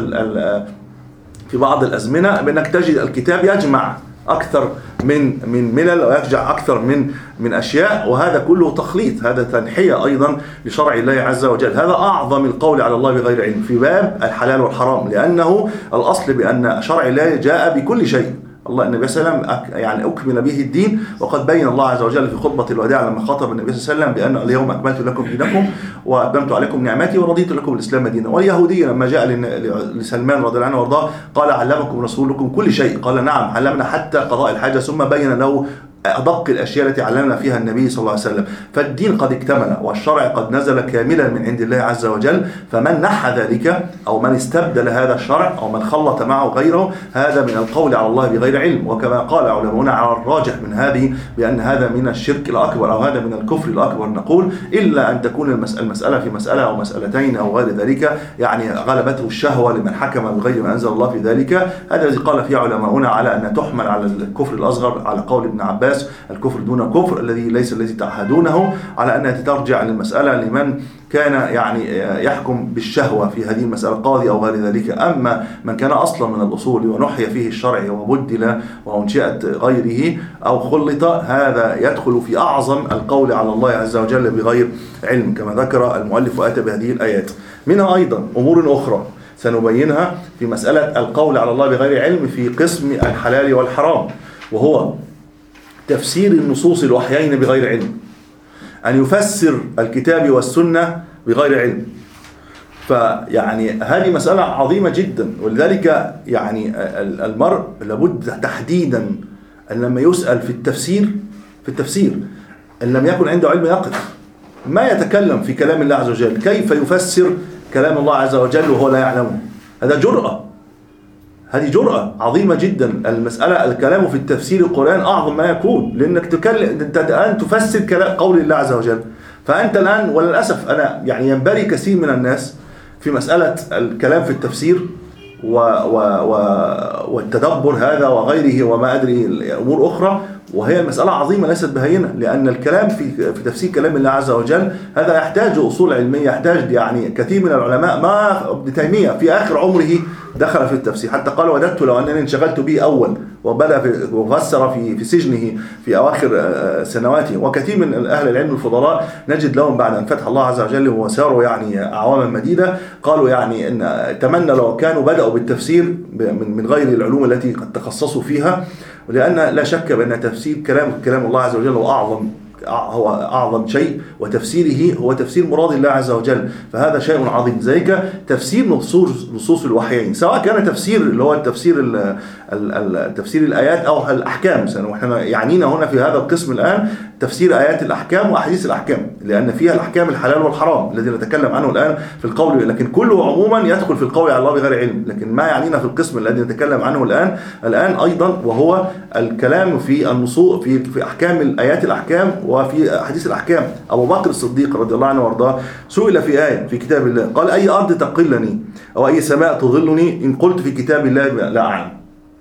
في بعض الأزمنة بأنك تجد الكتاب يجمع أكثر من من ملل ويرجع أكثر من من أشياء، وهذا كله تخليط، هذا تنحية أيضا لشرع الله عز وجل. هذا أعظم القول على الله بغير علم في باب الحلال والحرام، لأنه الأصل بأن شرع الله جاء بكل شيء. الله النبي صلى الله عليه وسلم يعني أكمل به الدين، وقد بين الله عز وجل في خطبة الوداع لما خاطب النبي صلى الله عليه وسلم بأن اليوم أكملت لكم دينكم وأتممت عليكم نعمتي ورضيت لكم الإسلام دينا. واليهودي لما جاء لسلمان رضي الله عنه وارضاه قال علمكم رسولكم كل شيء؟ قال نعم علمنا حتى قضاء الحاجة، ثم بين له أدق الأشياء التي علمنا فيها النبي صلى الله عليه وسلم. فالدين قد اكتمل والشرع قد نزل كاملا من عند الله عز وجل، فمن نحى ذلك أو من استبدل هذا الشرع أو من خلط معه غيره هذا من القول على الله بغير علم. وكما قال علماؤنا على الراجح من هذه بأن هذا من الشرك الأكبر أو هذا من الكفر الأكبر، نقول إلا أن تكون المسألة في مسألة أو مسألتين أو غير ذلك يعني غلبته الشهوة لمن حكم بغير ما أنزل الله في ذلك. هذا الذي قال فيه علماؤنا على أن تحمل على الكفر الأصغر على قول ابن عباس الكفر دون كفر الذي ليس الذي تعهدونه، على أنها ترجع للمسألة لمن كان يعني يحكم بالشهوة في هذه المسألة قاضي أو غير ذلك. أما من كان أصلا من الأصول ونحي فيه الشرع وبدل وأنشئت غيره أو خلط، هذا يدخل في أعظم القول على الله عز وجل بغير علم كما ذكر المؤلف وأتى بهذه الآيات. منها أيضا أمور أخرى سنبينها في مسألة القول على الله بغير علم في قسم الحلال والحرام، وهو تفسير النصوص الوحيين بغير علم، أن يفسر الكتاب والسنة بغير علم. فيعني هذه مسألة عظيمة جدا، ولذلك يعني المرء لابد تحديدا أن لما يسأل في التفسير في التفسير أن لم يكن عنده علم يقف ما يتكلم في كلام الله عز وجل. كيف يفسر كلام الله عز وجل وهو لا يعلمه؟ هذا جرأة، هذه جرأة عظيمة جدا. المسألة الكلام في التفسير القرآن أعظم ما يكون، لأنك تكلم أنت الآن تفسر كلام قول الله عز وجل. فأنت الآن وللأسف أنا يعني ينبغي كثير من الناس في مسألة الكلام في التفسير و و و والتدبر هذا وغيره وما أدري أمور أخرى، وهي المسألة عظيمة ليست بهينة، لأن الكلام في في تفسير كلام الله عز وجل هذا يحتاج أصول علمية، يحتاج يعني كثير من العلماء. ما ابن تيمية في آخر عمره دخل في التفسير، حتى قال وددت لو أنني انشغلت به أول، وبدأ وفسر في في سجنه في أواخر سنواته. وكثير من أهل العلم الفضلاء نجد لهم بعد أن فتح الله عز وجل وساروا يعني أعواما مديدة قالوا يعني أن تمنى لو كانوا بدأوا بالتفسير من من غير العلوم التي قد تخصصوا فيها، لأن لا شك بأن تفسير كلام كلام الله عز وجل هو أعظم هو أعظم شيء، وتفسيره هو تفسير مراد الله عز وجل، فهذا شيء عظيم. ذلك تفسير نصوص نصوص الوحيين، سواء كان تفسير اللي هو التفسير تفسير الآيات أو الأحكام. ونحن يعنينا هنا في هذا القسم الآن تفسير آيات الأحكام وأحاديث الأحكام، لأن فيها الأحكام الحلال والحرام الذي نتكلم عنه الآن في القول، لكن كله عموما يدخل في القول على الله بغير علم. لكن ما يعنينا في القسم الذي نتكلم عنه الآن الآن أيضا وهو الكلام في النصوص في في أحكام الآيات الأحكام وفي أحاديث الأحكام. أبو بكر الصديق رضي الله عنه وارضاه سئل في آية في كتاب الله قال: أي أرض تقلني أو أي سماء تظلني إن قلت في كتاب الله لا أعلم،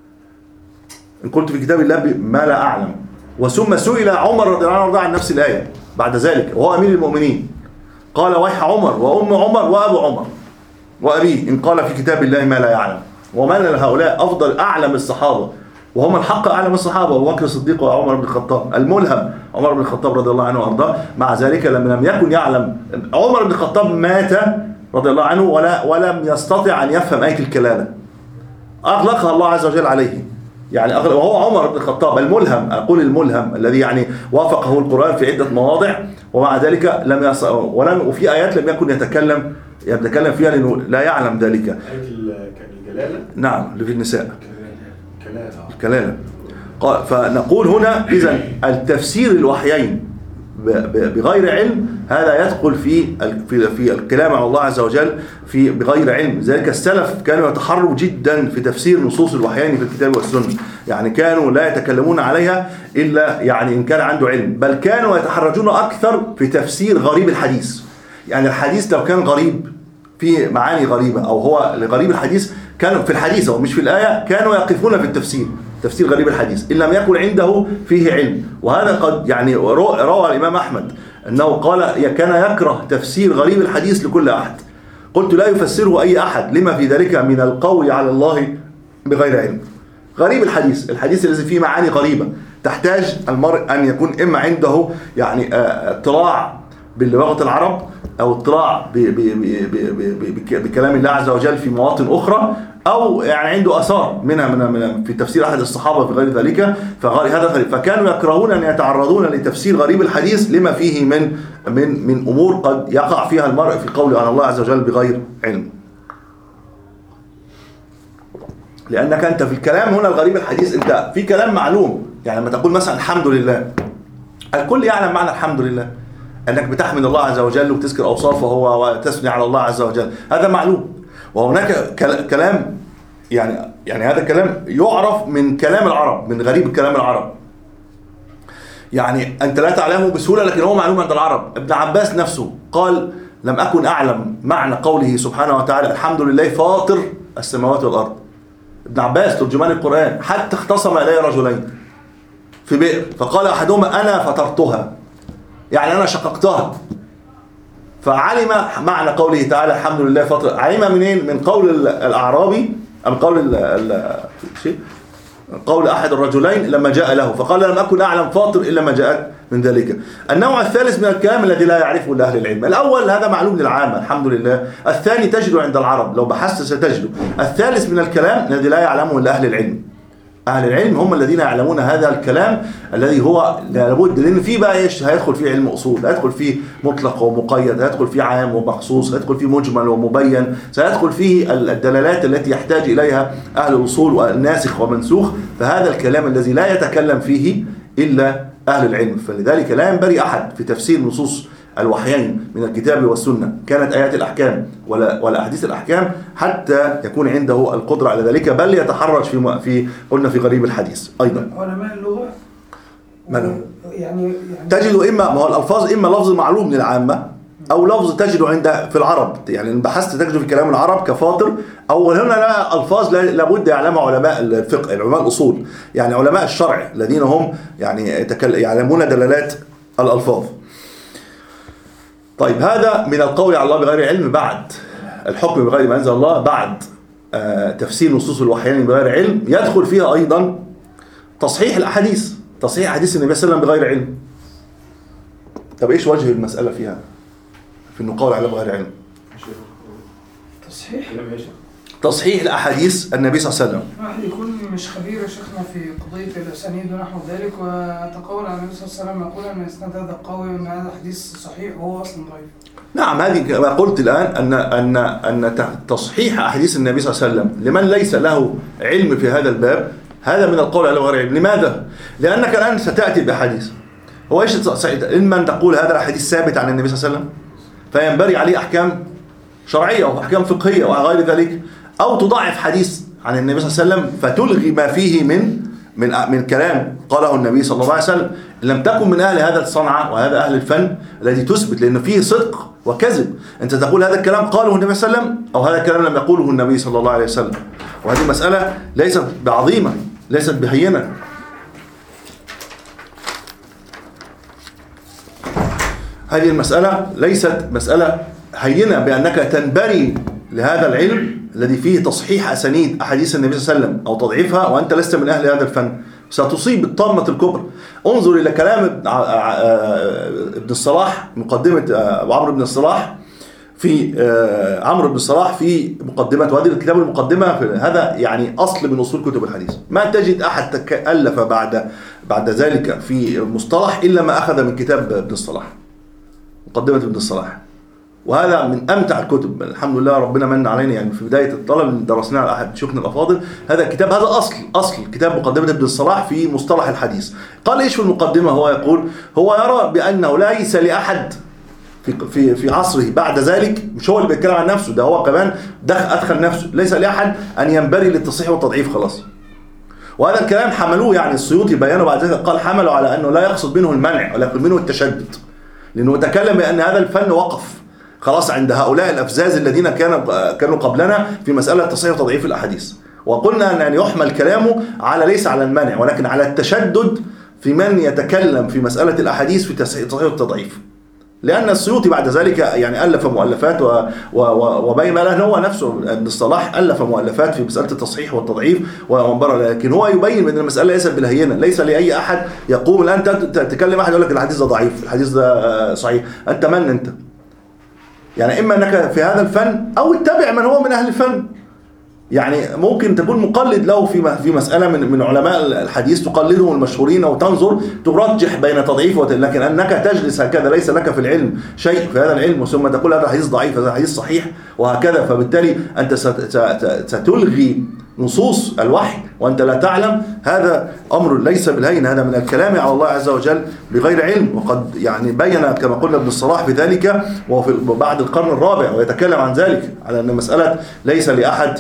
إن قلت في كتاب الله ما لا أعلم. وثم سئل عمر رضي الله عنه وارضاه عن نفس الآية بعد ذلك وهو أمير المؤمنين، قال: ويح عمر وأم عمر وأبو عمر وأبيه إن قال في كتاب الله ما لا يعلم. ومن هؤلاء أفضل أعلم الصحابة، وهم الحق أعلم الصحابة، أبو بكر الصديق وعمر بن الخطاب. الملهم عمر بن الخطاب رضي الله عنه وارضاه، مع ذلك لم لم يكن يعلم. عمر بن الخطاب مات رضي الله عنه ولا ولم يستطع أن يفهم آية الكلالة، أغلقها الله عز وجل عليه. يعني وهو عمر بن الخطاب الملهم، أقول الملهم الذي يعني وافقه القرآن في عدة مواضع، ومع ذلك لم يص... ولم وفي آيات لم يكن يتكلم يتكلم فيها لأنه لا يعلم ذلك. آية الجلالة؟ نعم، اللي في النساء الكلالة. الكلالة. فنقول هنا إذن التفسير الوحيين بغير علم هذا يدخل في في في الكلام على الله عز وجل في بغير علم. ذلك السلف كانوا يتحروا جدا في تفسير نصوص الوحيين في الكتاب والسنة، يعني كانوا لا يتكلمون عليها إلا يعني إن كان عنده علم، بل كانوا يتحرجون أكثر في تفسير غريب الحديث. يعني الحديث لو كان غريب فيه معاني غريبة أو هو غريب الحديث، كانوا في الحديث أو مش في الآية كانوا يقفون في التفسير، تفسير غريب الحديث إن لم يكن عنده فيه علم. وهذا قد يعني روى الإمام أحمد أنه قال كان يكره تفسير غريب الحديث لكل أحد، قلت لا يفسره أي أحد لما في ذلك من القول على الله بغير علم. غريب الحديث، الحديث الذي فيه معاني غريبة تحتاج المرء أن يكون إما عنده يعني اطلاع بلغة العرب أو اطلاع بكلام الله عز وجل في مواطن أخرى، أو يعني عنده أثار منها من من في تفسير أحد الصحابة في غير ذلك، فهذا غريب. فكانوا يكرهون أن يتعرضون لتفسير غريب الحديث لما فيه من من من أمور قد يقع فيها المرء في قوله على الله عز وجل بغير علم. لأنك أنت في الكلام هنا الغريب الحديث أنت في كلام معلوم، يعني لما تقول مثلا الحمد لله، الكل يعلم معنى الحمد لله، أنك بتحمد الله عز وجل وتذكر أوصافه وتثني على الله عز وجل، هذا معلوم. وهناك كلام يعني يعني هذا الكلام يعرف من كلام العرب، من غريب كلام العرب، يعني أنت لا تعلمه بسهولة لكن هو معلوم عند العرب. ابن عباس نفسه قال: لم أكن أعلم معنى قوله سبحانه وتعالى الحمد لله فاطر السماوات والأرض. ابن عباس ترجمان القرآن، حتى اختصم إليه رجلين في بئر فقال أحدهما أنا فطرتها، يعني أنا شققتها، فعلم معنى قوله تعالى الحمد لله فاطر. علم منين؟ من قول الأعرابي أم قول ال ال شيء قول أحد الرجلين لما جاء له فقال: لم أكن أعلم فاطر إلا ما جاءت من ذلك. النوع الثالث من الكلام الذي لا يعرفه إلا أهل العلم. الأول هذا معلوم للعامة الحمد لله، الثاني تجده عند العرب لو بحثت ستجده، الثالث من الكلام الذي لا يعلمه إلا أهل العلم. أهل العلم هم الذين يعلمون هذا الكلام الذي هو لابد، لأن فيه بقى إيش؟ هيدخل فيه علم أصول، هيدخل فيه مطلق ومقيد، هيدخل فيه عام ومخصوص، هيدخل فيه مجمل ومبين، سيدخل فيه الدلالات التي يحتاج إليها أهل الأصول والناسخ ومنسوخ. فهذا الكلام الذي لا يتكلم فيه إلا أهل العلم. فلذلك لا ينبغي أحد في تفسير نصوص الوحيين من الكتاب والسنة، كانت آيات الأحكام ولا ولا أحاديث الأحكام، حتى يكون عنده القدرة على ذلك، بل يتحرج في في قلنا في غريب الحديث أيضا. علماء اللغة من هم؟ يعني, يعني تجد إما ما هو الألفاظ إما لفظ معلوم للعامة أو لفظ تجده عند في العرب، يعني إن بحثت تجده في كلام العرب كفاطر، أو هنا لا ألفاظ لابد يعلمها علماء الفقه، علماء الأصول، يعني علماء الشرع الذين هم يعني يعلمون دلالات الألفاظ. طيب هذا من القول على الله بغير علم بعد الحكم بغير ما أنزل الله، بعد آه تفسير نصوص الوحيين بغير علم. يدخل فيها أيضا تصحيح الأحاديث، تصحيح حديث النبي صلى الله عليه وسلم بغير علم. طب إيش وجه المسألة فيها في إنه قول على الله بغير علم؟ تصحيح تصحيح الأحاديث النبي صلى الله عليه وسلم. واحد يكون مش خبير يا شيخنا في قضية الأسانيد ونحو ذلك، ويتقول على النبي صلى الله عليه وسلم يقول أن الإسناد هذا قوي وأن هذا حديث صحيح وهو أصلا ضعيف. نعم، هذه كما قلت الآن أن أن أن تصحيح أحاديث النبي صلى الله عليه وسلم لمن ليس له علم في هذا الباب هذا من القول على غير علم. لماذا؟ لأنك الآن ستأتي بحديث هو إيش إما أن تقول هذا الحديث ثابت عن النبي صلى الله عليه وسلم فينبري عليه أحكام شرعية أو أحكام فقهية وغير ذلك، أو تضاعف حديث عن النبي صلى الله عليه وسلم فتلغي ما فيه من من من كلام قاله النبي صلى الله عليه وسلم. إن لم تكن من أهل هذا الصنعة وهذا أهل الفن الذي تثبت، لأنه فيه صدق وكذب. أنت تقول هذا الكلام قاله النبي صلى الله عليه وسلم أو هذا الكلام لم يقوله النبي صلى الله عليه وسلم، وهذه مسألة ليست بعظيمة، ليست بهينة. هذه المسألة ليست مسألة هينة بأنك تنبري لهذا العلم الذي فيه تصحيح أسانيد أحاديث النبي صلى الله عليه وسلم أو تضعيفها وأنت لست من أهل هذا الفن، ستصيب الطامة الكبرى. انظر إلى كلام ابن الصلاح، مقدمة عمرو بن الصلاح في عمرو بن الصلاح في مقدمة، وهذه الكتاب المقدمة هذا يعني أصل من أصول كتب الحديث. ما تجد أحد ألف بعد بعد ذلك في مصطلح إلا ما أخذ من كتاب ابن الصلاح، مقدمة ابن الصلاح، وهذا من أمتع الكتب. الحمد لله ربنا من علينا، يعني في بداية الطلب درسناه على أحد شيوخنا الأفاضل. هذا الكتاب هذا أصل أصل كتاب مقدمة ابن الصلاح في مصطلح الحديث. قال إيش في المقدمة؟ هو يقول هو يرى بأنه ليس لأحد في في في عصره بعد ذلك، مش هو اللي بيتكلم عن نفسه، ده هو كمان دخل أدخل نفسه، ليس لأحد أن ينبري للتصحيح والتضعيف خلاص. وهذا الكلام حملوه، يعني السيوطي بيانه بعد ذلك قال حملوا على أنه لا يقصد منه المنع ولكن منه التشدد، لأنه تكلم بأن هذا الفن وقف خلاص عند هؤلاء الأفزاز الذين كانوا كانوا قبلنا في مسألة تصحيح وتضعيف الأحاديث. وقلنا أن يحمل كلامه على ليس على المنع ولكن على التشدد في من يتكلم في مسألة الأحاديث في تصحيح والتضعيف، لأن السيوطي بعد ذلك يعني ألف مؤلفات و و وبين ما له هو نفسه ابن الصلاح ألف مؤلفات في مسألة التصحيح والتضعيف ومنبر، لكن هو يبين أن المسألة ليست بالهينة. ليس لأي أحد يقوم الآن تتكلم أحد يقول لك الحديث ده ضعيف، الحديث ده صحيح، أنت من أنت؟ يعني إما أنك في هذا الفن أو اتبع من هو من أهل الفن. يعني ممكن تكون مقلد له في في مسألة من من علماء الحديث تقلدهم المشهورين وتنظر ترجح بين تضعيف وت... لكن أنك تجلس هكذا ليس لك في العلم شيء في هذا العلم ثم تقول هذا حديث ضعيف هذا حديث صحيح وهكذا، فبالتالي أنت ست... ستلغي نصوص الوحي وأنت لا تعلم. هذا أمر ليس بالهين، هذا من الكلام على الله عز وجل بغير علم. وقد يعني بين كما قلنا ابن الصلاح بذلك وهو في بعد القرن الرابع ويتكلم عن ذلك على أن مسألة ليس لأحد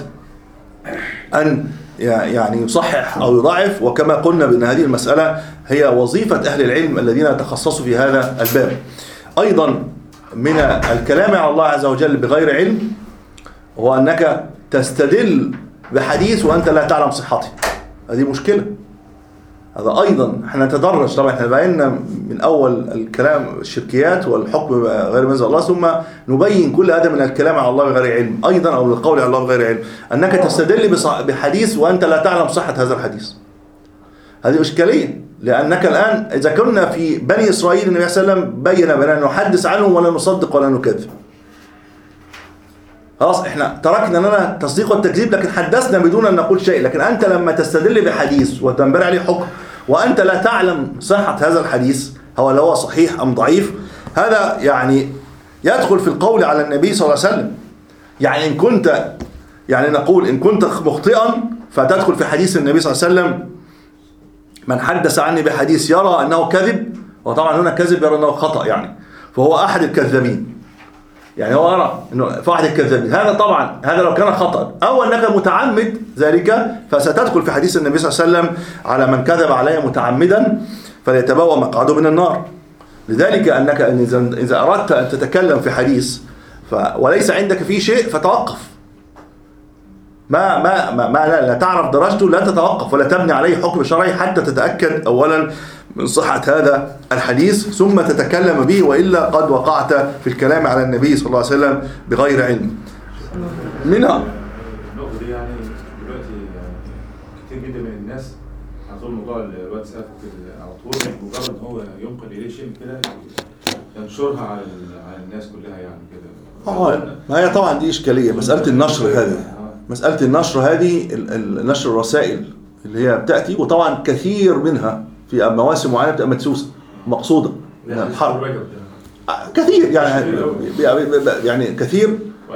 أن يعني يصحح أو يضعف. وكما قلنا بأن هذه المسألة هي وظيفة أهل العلم الذين تخصصوا في هذا الباب. أيضا من الكلام على الله عز وجل بغير علم هو أنك تستدل بحديث وأنت لا تعلم صحته، هذه مشكلة. هذا أيضا احنا نتدرج، طبعا احنا بينا من أول الكلام الشركيات والحكم غير ما أنزل الله ثم نبين كل هذا من الكلام على الله بغير علم أيضا أو القول على الله بغير علم، أنك تستدل بحديث وأنت لا تعلم صحة هذا الحديث. هذه إشكالية، لأنك الآن إذا كنا في بني إسرائيل النبي صلى الله عليه وسلم بين بأننا نحدث عنهم ولا نصدق ولا نكذب. خلاص احنا تركنا لنا تصديق والتكذيب لكن حدثنا بدون أن نقول شيء. لكن أنت لما تستدل بحديث وتنبري عليه حكم وأنت لا تعلم صحة هذا الحديث هو لو صحيح أم ضعيف، هذا يعني يدخل في القول على النبي صلى الله عليه وسلم. يعني إن كنت يعني نقول إن كنت مخطئا فتدخل في حديث النبي صلى الله عليه وسلم من حدث عني بحديث يرى أنه كذب، وطبعا هنا كذب يرى أنه خطأ، يعني فهو أحد الكذابين، يعني هو أرى أنه فاحد الكذابين. هذا طبعا هذا لو كان خطأ أو أنك متعمد ذلك فستدخل في حديث النبي صلى الله عليه وسلم على من كذب علي متعمدا فليتبوأ مقعده من النار، لذلك أنك إذا أردت أن تتكلم في حديث ف وليس عندك فيه شيء فتوقف. ما ما ما, ما لا, لا تعرف درجته لا تتوقف ولا تبني عليه حكم شرعي حتى تتأكد أولا من صحة هذا الحديث ثم تتكلم به، وإلا قد وقعت في الكلام على النبي صلى الله عليه وسلم بغير علم. منها النقطة دي يعني دلوقتي كتير جدا من الناس على طول موضوع الواتساب على طول مجرد ان هو ينقل اليه شيء كده ينشرها على على الناس كلها يعني كده. اه ما هي طبعا دي إشكالية مسألة النشر هذه. مسألة النشر هذه نشر الرسائل اللي هي بتأتي، وطبعا كثير منها في مواسم معينة بتبقى مدسوسة مقصودة من الحرب كثير يعني يعني كثير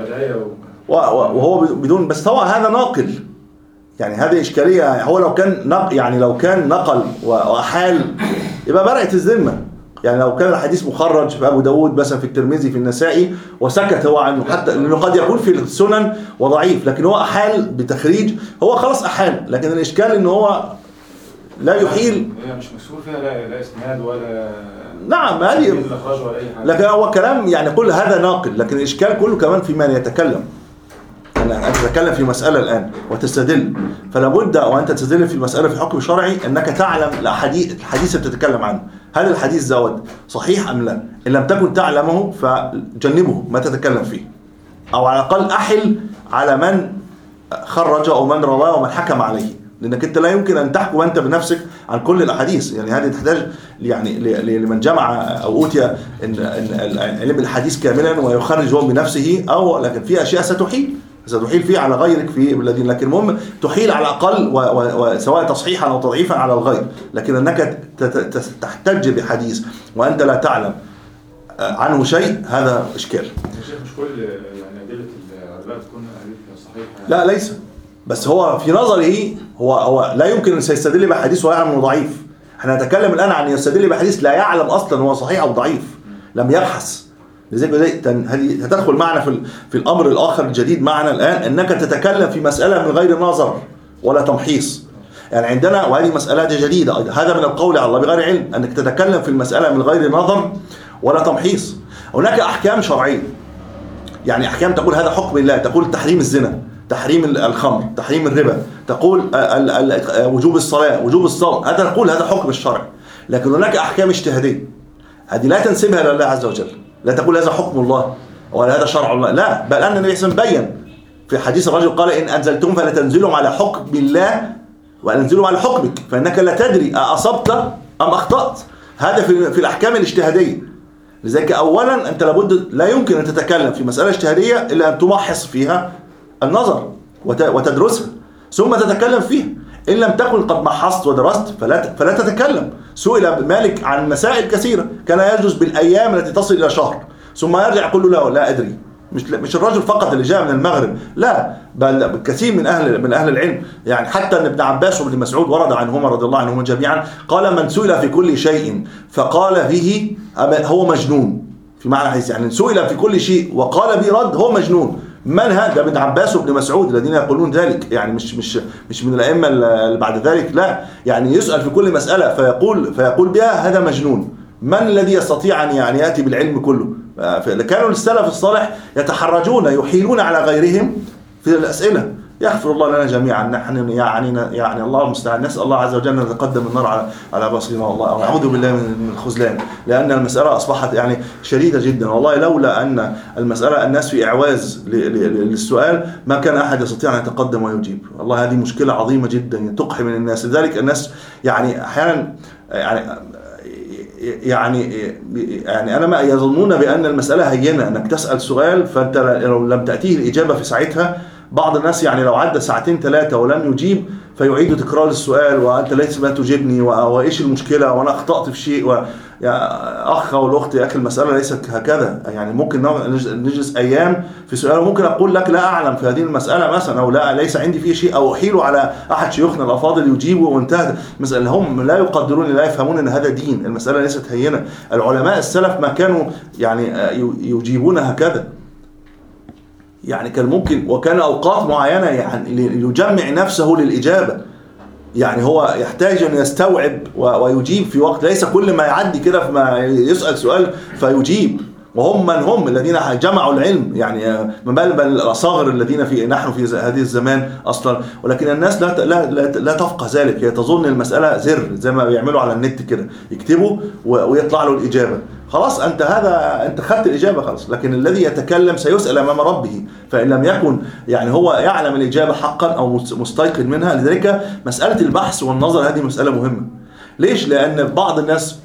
وهو بدون، بس طبعا هذا ناقل يعني هذه إشكالية. هو لو كان نق يعني لو كان نقل وأحال يبقى برئت الذمة. يعني لو كان الحديث مخرج في أبو داود مثلا في الترمذي في النسائي وسكت هو عنه حتى لأنه قد يكون في السنن وضعيف، لكن هو أحال بتخريج، هو خلاص أحال، لكن الإشكال إنه هو لا يحيل، هي مش مسؤول فيها لا لا إسناد ولا نعم هذه، لكن هو كلام يعني كل هذا ناقل، لكن الإشكال كله كمان في من يتكلم. أنا أتكلم في مسألة الآن وتستدل، فلا بد وأنت تستدل في المسألة في حكم شرعي أنك تعلم الحديث الحديث اللي بتتكلم عنه هل الحديث زود صحيح أم لا. إن لم تكن تعلمه فجنبه ما تتكلم فيه، أو على الأقل أحل على من خرج أو من رواه ومن حكم عليه، لأنك أنت لا يمكن أن تحكم أنت بنفسك عن كل الأحاديث. يعني هذه تحتاج يعني لمن جمع أو أوتي علم الحديث كاملا ويخرج هو بنفسه، أو لكن في أشياء ستحيل ستحيل فيه على غيرك في الذين، لكن المهم تحيل على الأقل وسواء تصحيحا أو تضعيفا على الغير. لكن أنك تحتج بحديث وأنت لا تعلم عنه شيء هذا إشكال. الشيخ مش كل يعني أدلة العلماء تكون أدلة صحيحة؟ لا ليس، بس هو في نظره هو هو لا يمكن أن يستدل بحديث ويعلم أنه ضعيف. احنا نتكلم الآن عن يستدل بحديث لا يعلم أصلا هو صحيح أو ضعيف، لم يبحث. لذلك هذه هتدخل معنا في في الأمر الآخر الجديد معنا الآن، أنك تتكلم في مسألة من غير نظر ولا تمحيص. يعني عندنا وهذه مسألة جديدة، هذا من القول على الله بغير علم، أنك تتكلم في المسألة من غير نظر ولا تمحيص. هناك أحكام شرعية، يعني أحكام تقول هذا حكم الله، تقول تحريم الزنا، تحريم الخمر، تحريم الربا، تقول وجوب الصلاة، وجوب الصوم، هذا نقول هذا حكم الشرع. لكن هناك أحكام اجتهادية هذه لا تنسبها لله عز وجل، لا تقول هذا حكم الله ولا هذا شرع الله، لا، بل أن النبي صلى الله عليه وسلم بين في حديث الرجل قال إن أنزلتم فلا تنزلوا على حكم الله وأنزلوا على حكمك فإنك لا تدري أصبت أم أخطأت. هذا في في الأحكام الاجتهادية. لذلك أولا أنت لابد لا يمكن أن تتكلم في مسألة اجتهادية إلا أن تمحص فيها النظر وتدرسها ثم تتكلم فيها. إن لم تكن قد محصت ودرست فلا فلا تتكلم. سئل مالك عن مسائل كثيرة، كان يجلس بالأيام التي تصل إلى شهر ثم يرجع يقول له لا أدري. مش مش الرجل فقط اللي جاء من المغرب، لا، بل كثير من أهل من أهل العلم. يعني حتى ابن عباس وابن مسعود ورد عنهما رضي الله عنهما جميعا قال من سئل في كل شيء فقال به هو مجنون، في معنى حديث يعني سئل في كل شيء وقال به رد هو مجنون. من هذا؟ ابن عباس وابن مسعود الذين يقولون ذلك، يعني مش مش مش من الأئمة اللي بعد ذلك، لا، يعني يسأل في كل مسألة فيقول فيقول بها هذا مجنون. من الذي يستطيع أن يعني يأتي بالعلم كله؟ كانوا السلف الصالح يتحرجون يحيلون على غيرهم في الأسئلة. يغفر الله لنا جميعا. نحن يعني يعني الله المستعان، نسأل الله عز وجل أن نتقدم النار على على بصيرنا والله، ونعوذ بالله من الخذلان، لأن المسألة أصبحت يعني شديدة جدا والله. لولا أن المسألة الناس في إعواز للسؤال ما كان أحد يستطيع أن يتقدم ويجيب. والله هذه مشكلة عظيمة جدا تقحم من الناس. لذلك الناس يعني أحيانا يعني يعني يعني أنا ما يظنون بأن المسألة هينة، أنك تسأل سؤال فأنت لو لم تأتيه الإجابة في ساعتها. بعض الناس يعني لو عدى ساعتين ثلاثة ولم يجيب فيعيد تكرار السؤال، وأنت ليس ما تجيبني، وإيش المشكلة، وأنا أخطأت في شيء، و يا أخ أو الأخت يا أخي المسألة ليست هكذا. يعني ممكن نجلس أيام في سؤال وممكن أقول لك لا أعلم في هذه المسألة مثلا، أو لا ليس عندي فيه شيء، أو أحيل على أحد شيوخنا الأفاضل يجيبه وانتهت مسألة. هم لا يقدرون لا يفهمون أن هذا دين، المسألة ليست هينة. العلماء السلف ما كانوا يعني يجيبون هكذا، يعني كان ممكن وكان أوقات معينة يعني يجمع نفسه للإجابة. يعني هو يحتاج أن يستوعب ويجيب في وقت، ليس كل ما يعدي كده فما يسأل سؤال فيجيب. وهم من هم الذين جمعوا العلم، يعني من بل بل الأصاغر الذين في نحن في هذه الزمان أصلا. ولكن الناس لا لا لا, لا تفقه ذلك، هي تظن المسألة زر زي ما بيعملوا على النت كده، يكتبوا ويطلع له الإجابة، خلاص أنت هذا أنت خدت الإجابة خلاص. لكن الذي يتكلم سيسأل أمام ربه، فإن لم يكن يعني هو يعلم الإجابة حقا أو مستيقن منها. لذلك مسألة البحث والنظر هذه مسألة مهمة. ليش؟ لأن بعض الناس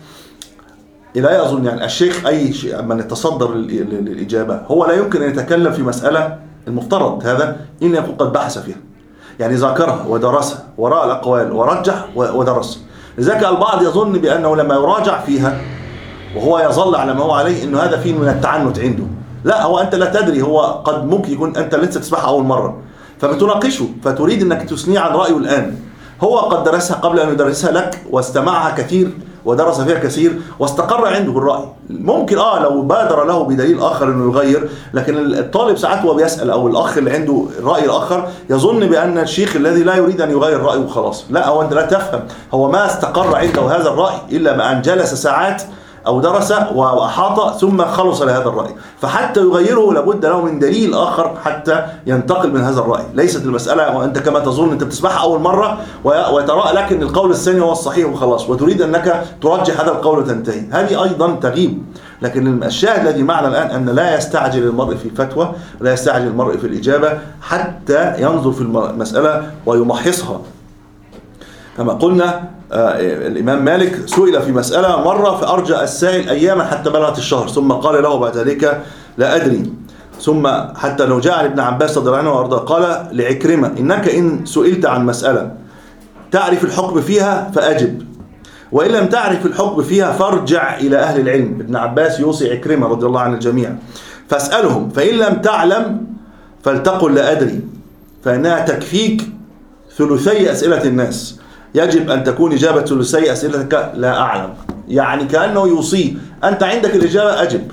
لا يظن يعني الشيخ أي شيء من يتصدر للإجابة هو لا يمكن أن يتكلم في مسألة المفترض هذا إن يكون قد بحث فيها، يعني ذاكرها ودرسها وراء الأقوال ورجح ودرس. لذلك البعض يظن بأنه لما يراجع فيها وهو يظل على ما هو عليه إنه هذا فيه من التعنت عنده. لا، هو أنت لا تدري، هو قد ممكن يكون أنت لسه تسمعها أول مرة فبتناقشه فتريد أنك تثنيه عن رأيه الآن. هو قد درسها قبل أن يدرسها لك واستمعها كثير ودرس فيها كثير واستقر عنده الرأي. ممكن آه لو بادر له بدليل آخر إنه يغير، لكن الطالب ساعات هو بيسأل أو الأخ اللي عنده الرأي الآخر يظن بأن الشيخ الذي لا يريد أن يغير رأيه وخلاص. لا، هو أنت لا تفهم، هو ما استقر عنده هذا الرأي إلا بأن جلس ساعات أو درس وأحاط ثم خلص لهذا الرأي. فحتى يغيره لابد له من دليل آخر حتى ينتقل من هذا الرأي. ليست المسألة وأنت كما تظن أنت بتسمعها أول مرة وترى لك أن القول الثاني هو الصحيح وخلاص وتريد أنك ترجح هذا القول وتنتهي، هذه أيضا تغيب. لكن الشاهد الذي معنا الآن أن لا يستعجل المرء في الفتوى، لا يستعجل المرء في الإجابة حتى ينظر في المسألة ويمحصها. كما قلنا آه الإمام مالك سئل في مسألة مرة فأرجع السائل أياما حتى بلغت الشهر، ثم قال له بعد ذلك لا أدري. ثم حتى لو جاء ابن عباس رضي الله عنه وأرضاه قال لعكرمة إنك إن سئلت عن مسألة تعرف الحكم فيها فأجب، وإن لم تعرف الحكم فيها فارجع إلى أهل العلم. ابن عباس يوصي عكرمة رضي الله عن الجميع فاسألهم، فإن لم تعلم فلتقل لا أدري، فإنها تكفيك ثلثي أسئلة الناس. يجب أن تكون إجابة ثلثي أسئلتك لا أعلم، يعني كأنه يوصي أنت عندك الإجابة أجب،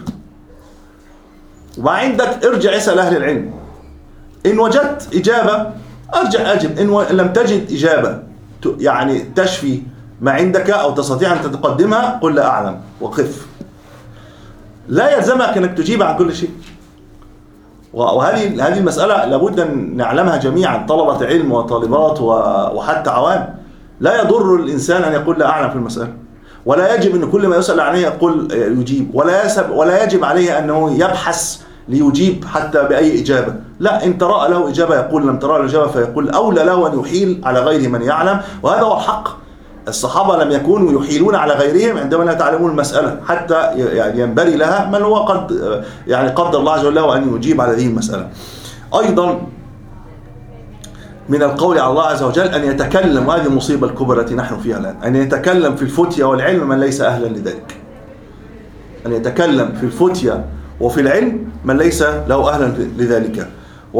وما عندك ارجع اسأل أهل العلم. إن وجدت إجابة أرجع أجب، إن لم تجد إجابة يعني تشفي ما عندك أو تستطيع أن تقدمها قل لا أعلم وقف. لا يلزمك أنك تجيب عن كل شيء. وهذه هذه المسألة لابد أن نعلمها جميعا، طلبة علم وطالبات وحتى عوام. لا يضر الإنسان أن يقول لا أعلم في المسألة، ولا يجب أن كل ما يسأل عليه يقول يجيب، ولا يسب ولا يجب عليه أنه يبحث ليجيب حتى بأي إجابة. لا، إن ترى له إجابة يقول، لم ترى له إجابة فيقول. أولى له أن يحيل على غيره من يعلم، وهذا هو الحق. الصحابة لم يكونوا يحيلون على غيرهم عندما لا تعلمون المسألة، حتى يعني ينبري لها من هو قد يعني قدر الله عز وجل أن يجيب على هذه المسألة. أيضا من القول على الله عز وجل أن يتكلم، وهذه المصيبة الكبرى التي نحن فيها الآن، أن يتكلم في الفتية والعلم من ليس أهلا لذلك. أن يتكلم في الفتية وفي العلم من ليس له أهلا لذلك. و...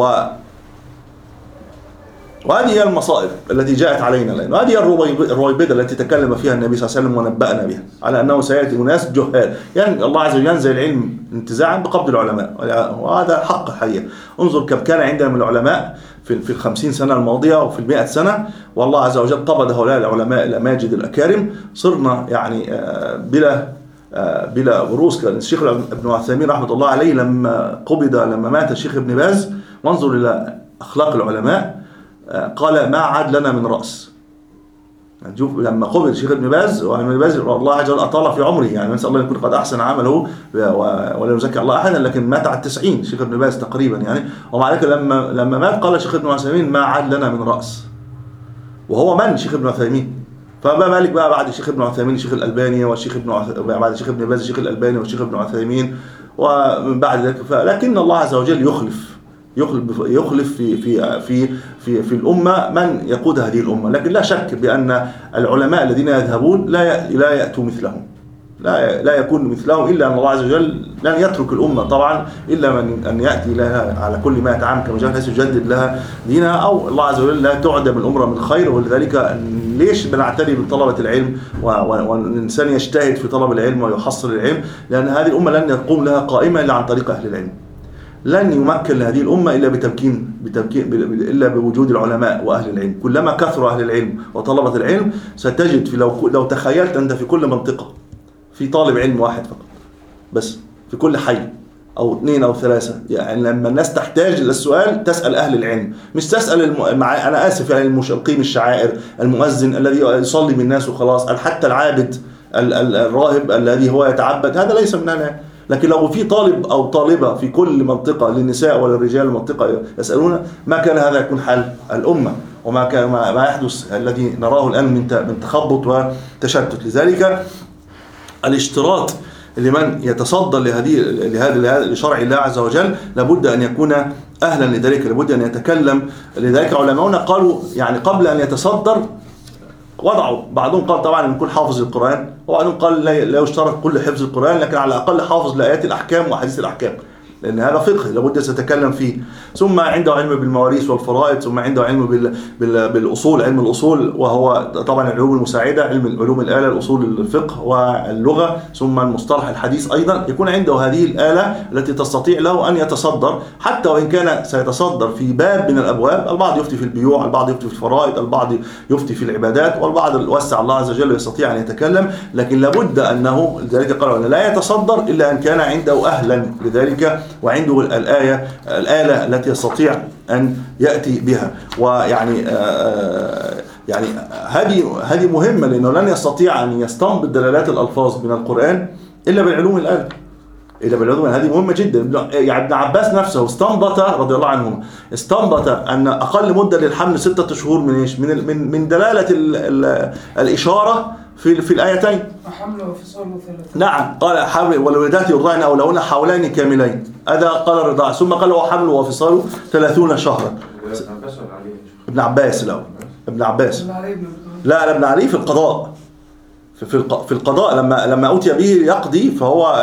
وهذه هي المصائب التي جاءت علينا الآن، وهذه هي الرويبدة التي تكلم فيها النبي صلى الله عليه وسلم ونبأنا بها على أنه سيأتي أناس جهال. يعني الله عز وجل ينزل العلم انتزاعا بقبض العلماء، وهذا حق الحقيقة. انظر كم كان عندنا من العلماء في في الخمسين سنة الماضية وفي المئة سنة، والله عز وجل قبض هؤلاء العلماء الأماجد الأكارم. صرنا يعني بلا بلا بروز. كان الشيخ ابن عثيمين رحمة الله عليه لما قبض لما مات الشيخ ابن باز، وانظر إلى أخلاق العلماء، قال ما عاد لنا من رأس. نشوف لما قبل الشيخ ابن باز، وابن باز الله عز وجل أطال في عمره، يعني نسأل الله يكون قد أحسن عمله ولا يزكي الله أحدا، لكن مات على التسعين الشيخ ابن باز تقريبا يعني. ومع ذلك لما لما مات قال الشيخ ابن عثيمين ما عاد لنا من رأس. وهو من الشيخ ابن عثيمين؟ فما بالك بقى بعد الشيخ ابن عثيمين الشيخ الألباني، والشيخ ابن عث... بعد الشيخ ابن باز الشيخ الألباني والشيخ ابن عثيمين، ومن بعد ذلك. لكن الله عز وجل يخلف يخلف يخلف في في في في في الأمة من يقود هذه الأمة. لكن لا شك بأن العلماء الذين يذهبون لا لا يأتوا مثلهم، لا لا يكون مثلهم، إلا أن الله عز وجل لن يترك الأمة طبعا إلا من أن يأتي لها على كل ما يتعامل كما جاء حيث يجدد لها دينها، أو الله عز وجل لا تعدم الأمر من خير. ولذلك ليش بنعتني بطلبة العلم والإنسان يجتهد في طلب العلم ويحصل العلم؟ لأن هذه الأمة لن يقوم لها قائمة إلا عن طريق أهل العلم. لن يمكن لهذه الأمة إلا بتمكين بتمكين إلا بوجود العلماء وأهل العلم. كلما كثر أهل العلم وطلبة العلم ستجد في لو لو تخيلت أنت في كل منطقة في طالب علم واحد فقط بس، في كل حي أو اثنين أو ثلاثة. يعني لما الناس تحتاج للسؤال تسأل أهل العلم، مش تسأل الم... مع... أنا آسف يعني المقيم الشعائر، المؤذن الذي يصلي بالناس وخلاص، حتى العابد ال... ال... الراهب الذي هو يتعبد، هذا ليس من أهل. لكن لو في طالب أو طالبة في كل منطقة للنساء وللرجال المنطقة يسألون، ما كان هذا يكون حال الأمة، وما كان ما يحدث الذي نراه الآن من من تخبط وتشتت. لذلك الاشتراط لمن يتصدر لهذه لهذا لشرع الله عز وجل لابد أن يكون أهلا لذلك، لابد أن يتكلم. لذلك علماؤنا قالوا يعني قبل أن يتصدر وضعوا، بعضهم قال طبعا أن يكون حافظ القرآن، وبعضهم قال لا يشترط كل حفظ القرآن، لكن على الأقل حافظ لآيات الأحكام وحديث الأحكام، لأن هذا فقه لابد سيتكلم فيه. ثم عنده علم بالمواريث والفرائض، ثم عنده علم بال... بال... بالأصول، علم الأصول وهو طبعا العلوم المساعدة، علم علوم الآلة، الأصول الفقه واللغة، ثم المصطلح الحديث أيضا. يكون عنده هذه الآلة التي تستطيع له أن يتصدر، حتى وإن كان سيتصدر في باب من الأبواب. البعض يفتي في البيوع، البعض يفتي في الفرائض، البعض يفتي في العبادات، والبعض وسع الله عز وجل يستطيع أن يتكلم، لكن لابد أنه لذلك قالوا أن لا يتصدر إلا أن كان عنده أهلا لذلك وعنده الآية الآلة التي يستطيع أن يأتي بها. ويعني آه يعني هذه هذه مهمة، لأنه لن يستطيع أن يستنبط دلالات الألفاظ من القرآن إلا بالعلوم الآلة، إلا بالعلوم. هذه مهمة جدا. يعني ابن عباس نفسه استنبط رضي الله عنهما استنبط أن أقل مدة للحمل ستة شهور من إيش؟ من من من دلالة ال ال الإشارة في في الآيتين. حمل وفصال ثلاثة. نعم، قال حمل والولادات يرضعن أولهن حولين كاملين، هذا قال الرضاع. ثم قال وحمل وفصاله ثلاثون شهرا. ابن عباس الأول، ابن عباس لا لا ابن علي في القضاء، في في القضاء لما لما أوتي به يقضي فهو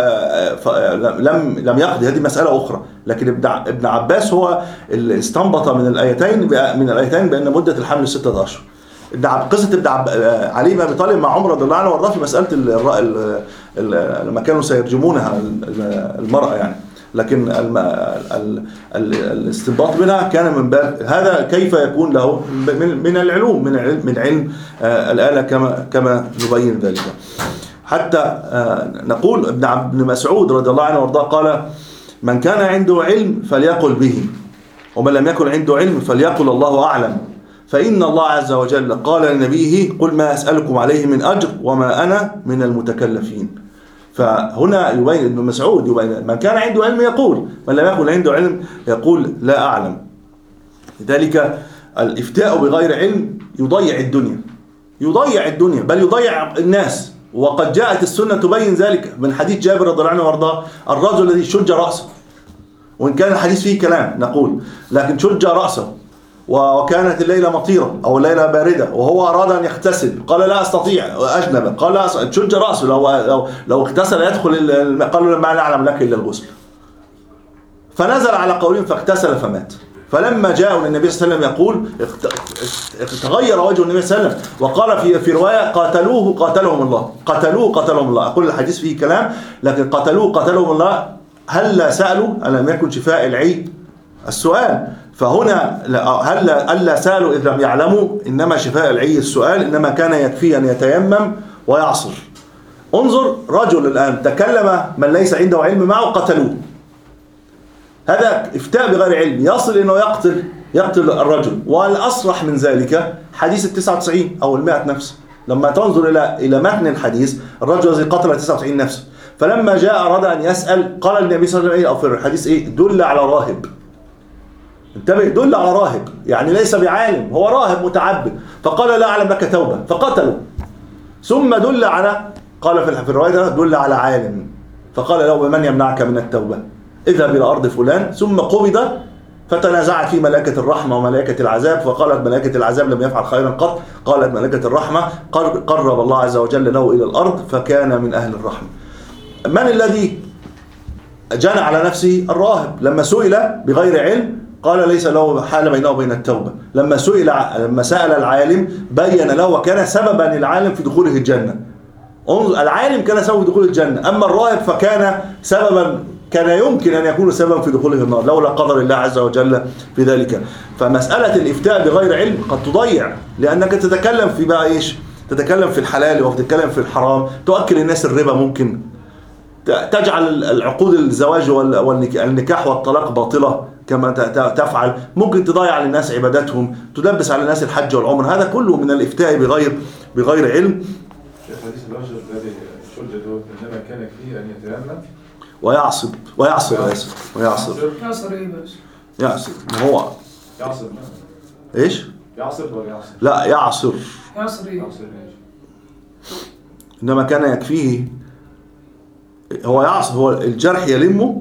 لم لم يقضي، هذه مسألة أخرى. لكن ابن ابن عباس هو اللي استنبط من الآيتين من الآيتين بأن مدة الحمل ستة أشهر. قصة ابن عب... علي بن أبي طالب مع عمر رضي الله عنه وارضاه في مسألة ال... ال... ال... لما كانوا سيرجمونها المرأة يعني، لكن الم... ال... ال... الاستنباط منها كان من باب هذا كيف يكون له من, من العلوم من علم من علم الآلة كما كما نبين ذلك. حتى نقول ابن عبد مسعود رضي الله عنه وارضاه قال: من كان عنده علم فليقل به، ومن لم يكن عنده علم فليقل الله أعلم، فإن الله عز وجل قال لنبيه: قل ما أسألكم عليه من أجر وما أنا من المتكلفين. فهنا يبين ابن مسعود يبين من كان عنده علم يقول، من لم يكن عنده علم يقول لا أعلم. لذلك الإفتاء بغير علم يضيع الدنيا، يضيع الدنيا بل يضيع الناس. وقد جاءت السنة تبين ذلك من حديث جابر رضي الله عنه وارضاه: الرجل الذي شج رأسه، وإن كان الحديث فيه كلام نقول، لكن شج رأسه وكانت الليلة مطيرة أو الليلة باردة وهو أراد أن يغتسل، قال لا أستطيع أجنب، قال لا أستطيع. شج رأسه، لو, لو, لو اغتسل يدخل، قالوا ما نعلم لك إلا الغسل، فنزل على قولهم فاغتسل فمات. فلما جاءوا للنبي صلى الله عليه وسلم يقول تغير وجه النبي صلى الله عليه وسلم، وقال في في رواية: قاتلوه قاتلهم الله، قتلوه قتلهم الله. أقول الحديث فيه كلام، لكن قتلوه قتلهم الله. هل سألوا؟ ألم يكن شفاء العي السؤال؟ فهنا هل ألا سألوا إذ لم يعلموا؟ إنما شفاء العي السؤال، إنما كان يكفي أن يتيمم ويعصر. انظر رجل الآن تكلم من ليس عنده علم معه قتلوه، هذا إفتاء بغير علم يصل إنه يقتل يقتل الرجل. والأصرح من ذلك حديث التسعة وتسعين أو المائة نفس، لما تنظر إلى إلى متن الحديث: الرجل الذي قتل تسعة وتسعين نفس. فلما جاء أراد أن يسأل قال النبي صلى الله عليه وسلم أو في الحديث إيه؟ دل على راهب. انتبه، دل على راهب، يعني ليس بعالم، هو راهب متعبد. فقال لا أعلم لك توبة فقتله. ثم دل على، قال في الرواية دل على عالم، فقال له: من يمنعك من التوبة؟ اذهب إلى أرض فلان. ثم قبض فتنازعت في ملائكة الرحمة وملائكة العذاب، فقالت ملائكة العذاب: لم يفعل خيرا قط. قالت ملائكة الرحمة: قرب الله عز وجل له إلى الأرض فكان من أهل الرحمة. من الذي جنى على نفسه؟ الراهب. لما سئل بغير علم قال ليس له حال بينه وبين التوبة. لما سئل لما سأل العالم بين له وكان سببا للعالم في دخوله الجنة. العالم كان سبب دخول الجنة، أما الراهب فكان سببا كان يمكن أن يكون سببا في دخوله النار لولا قدر الله عز وجل في ذلك. فمسألة الإفتاء بغير علم قد تضيع، لأنك تتكلم في بقى إيش؟ تتكلم في الحلال وتتكلم في الحرام، تؤكل الناس الربا، ممكن تجعل العقود الزواج والنكاح والطلاق باطلة كما تفعل، ممكن تضيع للناس عباداتهم، تلبس على الناس الحج والعمر. هذا كله من الإفتاء بغير بغير علم. حديث الرجل الذي شجته إنما كان فيه أن يتيمم ويعصب ويعصر آسف ويعصر يعصر إيه بس؟ يعصر. ما هو يعصر إيش؟ يعصر ولا يعصر؟ لا يعصر. يعصر إيه؟ يعصر إيش؟ إنما كان يكفيه، هو يعصر، هو الجرح يلمه.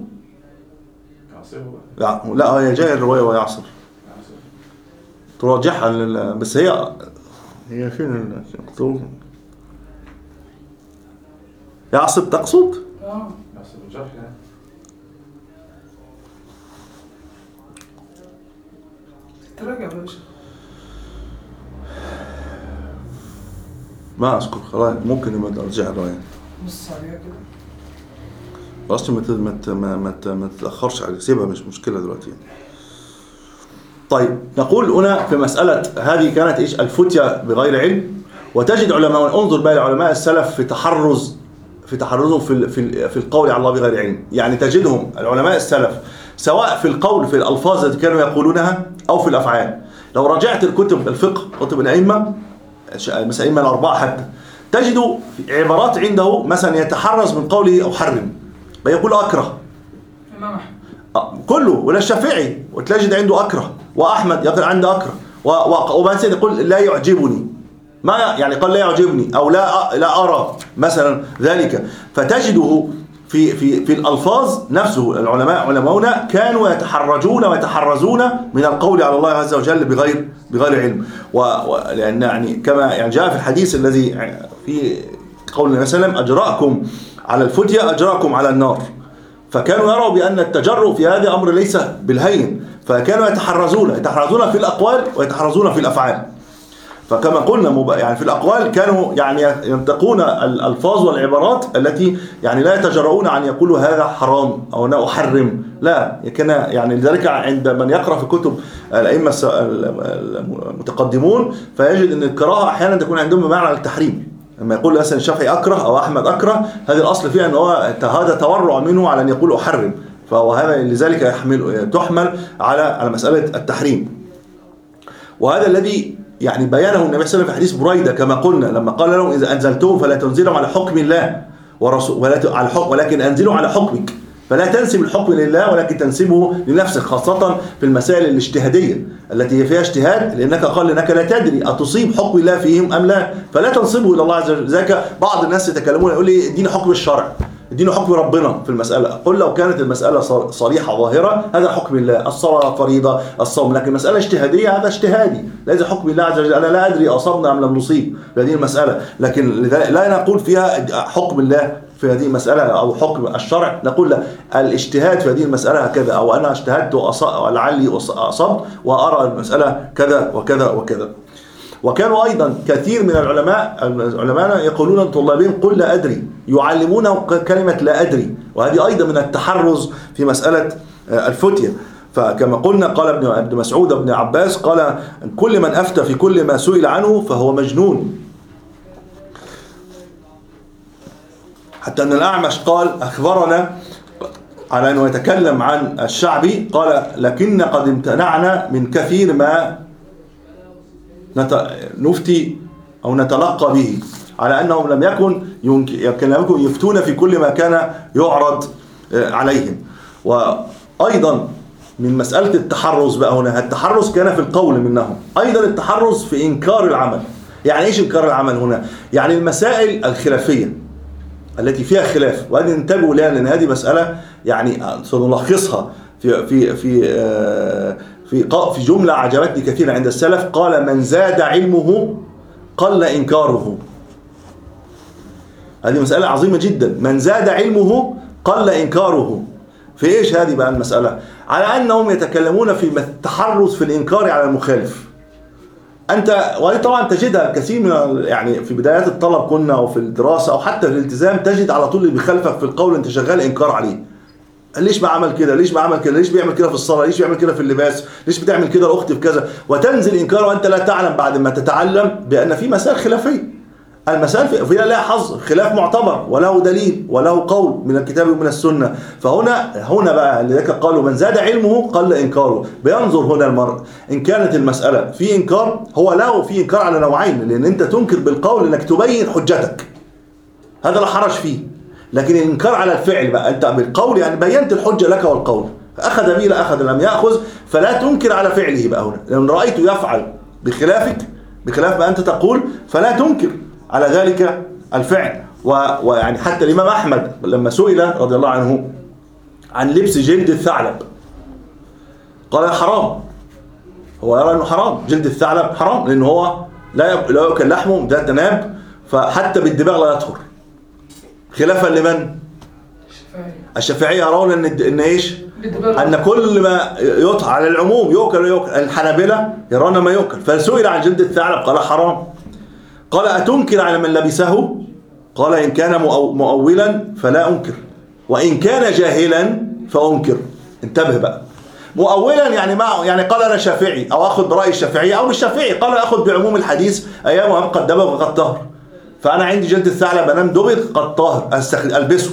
يعصره. لا هي جاية الرواية ويعصر. يعصر. تراجعها لل... بس هي هي فين المكتوب؟ يعصب تقصد؟ اه يعصر الجرح يعني. تراجع يا باشا. ما أذكر خلاص، ممكن يبقى أرجع الرواية. بص عليها كده. أصلا ما ما ما ما تتأخرش على سيبها، مش مشكلة دلوقتي. طيب نقول هنا في مسألة هذه كانت إيش؟ الفتية بغير علم. وتجد علماء، انظر بقى لعلماء السلف في تحرز في تحرزهم في في في القول على الله بغير علم. يعني تجدهم العلماء السلف سواء في القول في الألفاظ التي كانوا يقولونها أو في الأفعال. لو رجعت الكتب الفقه، كتب الأئمة مثلا الأئمة الأربعة حتى، تجد عبارات عنده مثلا يتحرز من قوله أحرم، بيقول أكره. إمام أحمد كله، ولا الشافعي وتجد عنده أكره، وأحمد يقول عنده أكره، وبعد يقول لا يعجبني، ما يعني قال لا يعجبني أو لا لا أرى مثلا ذلك. فتجده في في في الألفاظ نفسه. العلماء علماؤنا كانوا يتحرجون ويتحرزون من القول على الله عز وجل بغير بغير علم. ولأن يعني كما يعني جاء في الحديث الذي في قول النبي صلى الله عليه وسلم أجراكم على الفتية أجراكم على النار. فكانوا يروا بأن التجرؤ في هذا أمر ليس بالهين، فكانوا يتحرزون يتحرزون في الأقوال ويتحرزون في الأفعال. فكما قلنا يعني في الأقوال كانوا يعني ينتقون الألفاظ والعبارات التي يعني لا يتجرؤون عن يقولوا هذا حرام أو أنا أحرم، لا. كان يعني لذلك عند من يقرأ في كتب الأئمة المتقدمون فيجد أن القراءة أحيانا تكون عندهم بمعنى التحريم. لما يقول مثلا الشافعي أكره أو أحمد أكره، هذا الأصل فيها أن هو هذا تورع منه على أن يقول أحرم، فهذا لذلك يحمل تحمل على على مسألة التحريم. وهذا الذي يعني بيانه النبي صلى الله عليه وسلم في حديث بريدة كما قلنا، لما قال لهم إذا أنزلتم فلا تنزلوا على حكم الله ورسول ولا على حكم، ولكن أنزلوا على حكمك، فلا تنسب الحكم لله ولكن تنسبه لنفسك، خاصة في المسائل الاجتهادية التي فيها اجتهاد، لأنك قال لأنك لا تدري أتصيب حكم الله فيهم أم لا، فلا تنسبه إلى الله عز وجل. ذاك بعض الناس يتكلمون يقول لي اديني حكم الشرع، اديني حكم ربنا في المسألة. قل لو كانت المسألة صريحة ظاهرة هذا حكم الله، الصلاة فريضة، الصوم، لكن مسألة اجتهادية هذا اجتهادي، ليس حكم الله عز وجل. أنا لا أدري أصبنا أم لم نصيب في هذه المسألة، لكن لا نقول فيها حكم الله في هذه المسألة أو حكم الشرع، نقول لا، الاجتهاد في هذه المسألة هكذا، أو أنا اجتهدت ولعلي أصبت وأرى المسألة كذا وكذا وكذا. وكانوا أيضا كثير من العلماء العلماء يقولون لطلابهم قل لا أدري، يعلمونه كلمة لا أدري، وهذه أيضا من التحرز في مسألة الفتية. فكما قلنا قال ابن مسعود ابن عباس قال كل من أفتى في كل ما سئل عنه فهو مجنون. حتى أن الأعمش قال أخبرنا على أنه يتكلم عن الشعبي قال لكن قد امتنعنا من كثير ما نفتي أو نتلقى به، على أنهم لم يكن يمكن يفتون في كل ما كان يعرض عليهم. وأيضا من مسألة التحرز بقى هنا، التحرز كان في القول منهم، أيضا التحرز في إنكار العمل. يعني إيش إنكار العمل هنا؟ يعني المسائل الخلافية التي فيها خلاف، وهذه انتبهوا لها لأن هذه مسألة يعني سنلخصها في في في في في جملة عجبتني كثيرا عند السلف. قال من زاد علمه قل إنكاره. هذه مسألة عظيمة جدا، من زاد علمه قل إنكاره. في إيش هذه بقى المسألة؟ على أنهم يتكلمون في التحرز في الإنكار على المخالف. أنت وهذه طبعا تجدها كثير من يعني في بدايات الطلب كنا أو في الدراسة أو حتى في الالتزام، تجد على طول اللي بيخالفك في القول أنت شغال إنكار عليه. ليش ما عمل كده؟ ليش ما عمل كده؟ ليش بيعمل كده في الصلاة؟ ليش بيعمل كده في اللباس؟ ليش بتعمل كده الأخت في كذا؟ وتنزل إنكار وأنت لا تعلم بعد ما تتعلم بأن في مسائل خلافية. المسائل فيها لها حظ، خلاف معتبر وله دليل وله قول من الكتاب ومن السنة. فهنا هنا بقى لذلك قالوا من زاد علمه قل إنكاره. بينظر هنا المرء إن كانت المسألة في إنكار، هو له في إنكار على نوعين، لأن أنت تنكر بالقول إنك تبين حجتك، هذا لا حرج فيه. لكن الإنكار على الفعل بقى أنت بالقول يعني بينت الحجة لك والقول، أخذ به لا أخذ لم يأخذ، فلا تنكر على فعله بقى هنا، لأن رأيته يفعل بخلافك بخلاف ما أنت تقول فلا تنكر على ذلك الفعل. ويعني حتى الإمام أحمد لما سئل رضي الله عنه عن لبس جلد الثعلب قال حرام، هو يرى أنه حرام، جلد الثعلب حرام لأنه هو لا لا يأكل لحمه ذات ناب، فحتى بالدباغ لا يطهر، خلافا لمن؟ الشافعية يرون أن إن إيش؟ أن كل ما يطهر على العموم يؤكل ويؤكل. الحنابلة يرون ما يؤكل، فسئل عن جلد الثعلب قال حرام. قال أتنكر على من لبسه؟ قال إن كان مؤولا فلا أنكر، وإن كان جاهلا فأنكر. انتبه بقى، مؤولا يعني ما يعني قال أنا شافعي أو أخذ برأي الشافعية أو بالشافعي، قال أخذ بعموم الحديث أيام وهم قد دبغ وقد طهر، فأنا عندي جلد الثعلب أنام دبغ قد طهر ألبسه.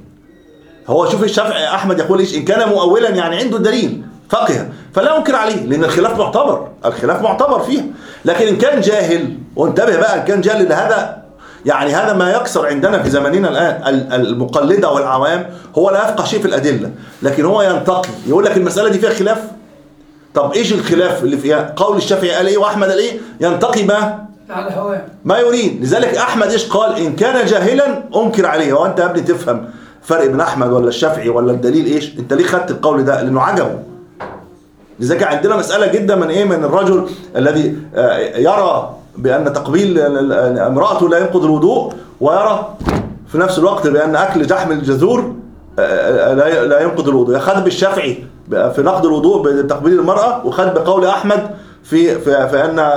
هو شوف الشافعي أحمد يقول إيش؟ إن كان مؤولا يعني عنده دليل فقه فلا أنكر عليه، لأن الخلاف معتبر، الخلاف معتبر فيه. لكن إن كان جاهل، وانتبه بقى، إن كان جاهل هذا يعني هذا ما يكسر عندنا في زماننا الآن، المقلدة والعوام هو لا يفقه شيء في الأدلة، لكن هو ينتقي يقول لك المسألة دي فيها خلاف. طب إيش الخلاف اللي فيها؟ قول الشافعي قال إيه وأحمد قال إيه؟ ينتقي ما على هواه ما يريد. لذلك أحمد إيش قال؟ إن كان جاهلا أنكر عليه. وأنت يا ابني تفهم فرق بين أحمد ولا الشافعي ولا الدليل إيش؟ أنت ليه خدت القول ده؟ لأنه عجبه. لذلك عندنا مسألة جدا من إيه؟ من الرجل الذي يرى بأن تقبيل امرأته لا ينقض الوضوء، ويرى في نفس الوقت بأن أكل جحم الجذور لا ينقض الوضوء. يأخذ بالشافعي في نقض الوضوء بتقبيل المرأة، وخذ بقول أحمد في في, في أن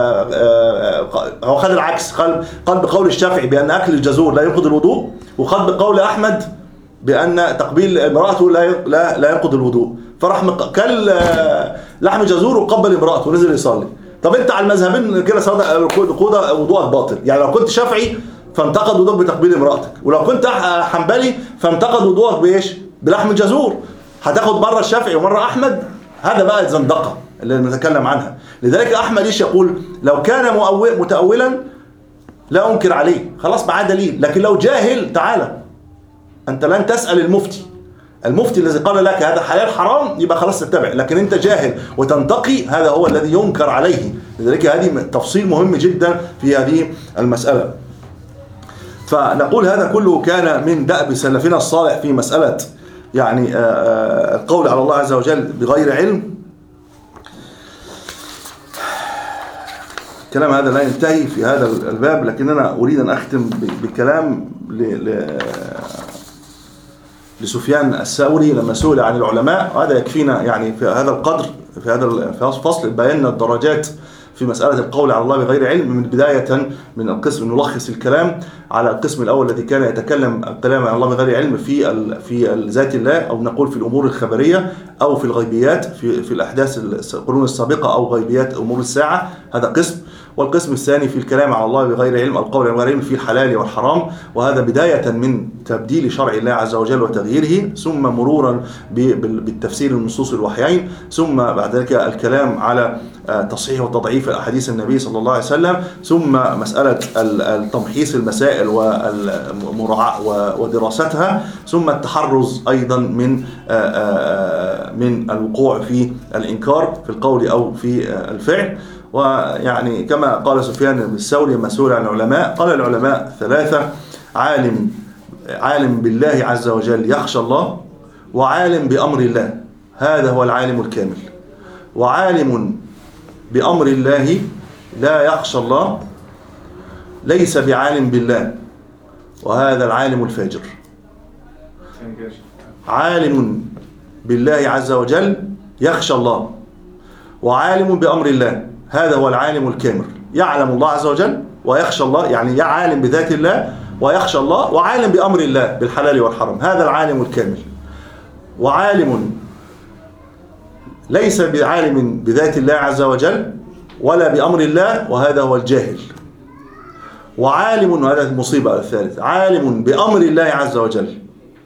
هو خذ العكس، قال قال بقول الشافعي بأن أكل الجذور لا ينقض الوضوء، وخذ بقول أحمد بأن تقبيل امرأته لا لا لا ينقض الوضوء. فراح كل لحم جزور وقبل امرأته ونزل يصلي. طب انت على المذهبين كده قوده وضوءك باطل. يعني لو كنت شافعي فانتقد وضوءك بتقبيل امرأتك، ولو كنت حنبلي فانتقد وضوءك بايش؟ بلحم الجزور. هتاخد مره الشافعي ومره احمد، هذا بقى الزندقه اللي نتكلم عنها. لذلك احمد ايش يقول؟ لو كان مؤول متأولا لا انكر عليه، خلاص معاه دليل. لكن لو جاهل تعالى، انت لن تسأل المفتي، المفتي الذي قال لك هذا حلال حرام يبقى خلاص تتبع. لكن انت جاهل وتنتقي، هذا هو الذي ينكر عليه. لذلك هذه تفصيل مهم جدا في هذه المسألة. فنقول هذا كله كان من دأب سلفنا الصالح في مسألة يعني القول على الله عز وجل بغير علم. الكلام هذا لا ينتهي في هذا الباب، لكننا أريد أن أختم بكلام لسفيان الثوري لما سئل عن العلماء، وهذا يكفينا يعني في هذا القدر في هذا الفصل. بينا الدرجات في مسألة القول على الله بغير علم، من بداية من القسم نلخص الكلام على القسم الأول الذي كان يتكلم الكلام عن الله بغير علم في في ذات الله، أو نقول في الأمور الخبرية أو في الغيبيات في في الأحداث القرون السابقة أو غيبيات أمور الساعة، هذا قسم. والقسم الثاني في الكلام على الله بغير علم، القول على بغير علم في الحلال والحرام، وهذا بداية من تبديل شرع الله عز وجل وتغييره، ثم مرورا بالتفسير النصوص الوحيين، ثم بعد ذلك الكلام على تصحيح وتضعيف أحاديث النبي صلى الله عليه وسلم، ثم مسألة التمحيص المسائل ودراستها، ثم التحرز أيضا من من الوقوع في الإنكار في القول أو في الفعل. ويعني كما قال سفيان الثوري مسؤول عن العلماء، قال العلماء ثلاثة: عالم عالم بالله عز وجل يخشى الله، وعالم بأمر الله هذا هو العالم الكامل، وعالم بأمر الله لا يخشى الله ليس بعالم بالله وهذا العالم الفاجر. عالم بالله عز وجل يخشى الله، وعالم بأمر الله هذا هو العالم الكامل، يعلم الله عز وجل ويخشى الله، يعني يعلم بذات الله ويخشى الله، وعالم بأمر الله بالحلال والحرام، هذا العالم الكامل. وعالم ليس بعالم بذات الله عز وجل ولا بأمر الله، وهذا هو الجاهل. وعالم، وهذا المصيبة الثالث، عالم بأمر الله عز وجل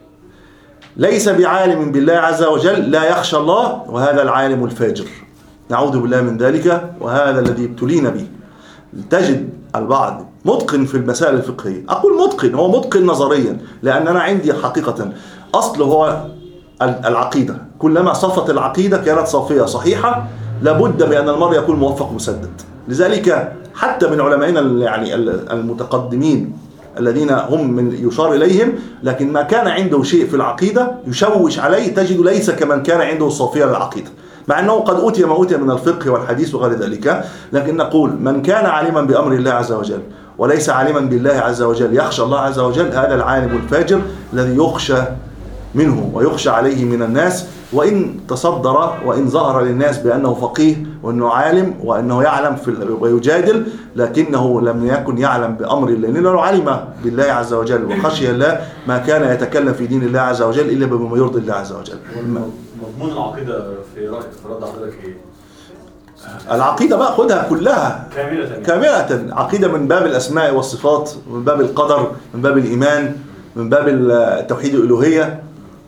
ليس بعالم بالله عز وجل، لا يخشى الله، وهذا العالم الفاجر. نعوذ بالله من ذلك، وهذا الذي ابتلينا به. تجد البعض متقن في المسائل الفقهية، أقول متقن، هو متقن نظريا، لأن أنا عندي حقيقة أصل هو العقيدة. كلما صفت العقيدة كانت صافية صحيحة، لابد بأن المرء يكون موفق مسدد. لذلك حتى من علمائنا يعني المتقدمين الذين هم من يشار إليهم، لكن ما كان عنده شيء في العقيدة يشوش عليه تجد ليس كمن كان عنده صافية للعقيدة، مع أنه قد أوتي ما أوتي من الفقه والحديث وغير ذلك. لكن نقول من كان عالما بأمر الله عز وجل وليس عالما بالله عز وجل يخشى الله عز وجل، هذا العالم الفاجر الذي يخشى منه ويخشى عليه من الناس، وإن تصدر وإن ظهر للناس بأنه فقيه وأنه عالم وأنه يعلم في ويجادل، لكنه لم يكن يعلم بأمر الله، لأنه لو علم بالله عز وجل وخشي الله ما كان يتكلم في دين الله عز وجل إلا بما يرضي الله عز وجل. مضمون العقيدة في رأيك في رد حضرتك إيه؟ العقيدة بقى خدها كلها كاملة كاملة، عقيدة من باب الأسماء والصفات، من باب القدر، من باب الإيمان، من باب التوحيد الألوهية،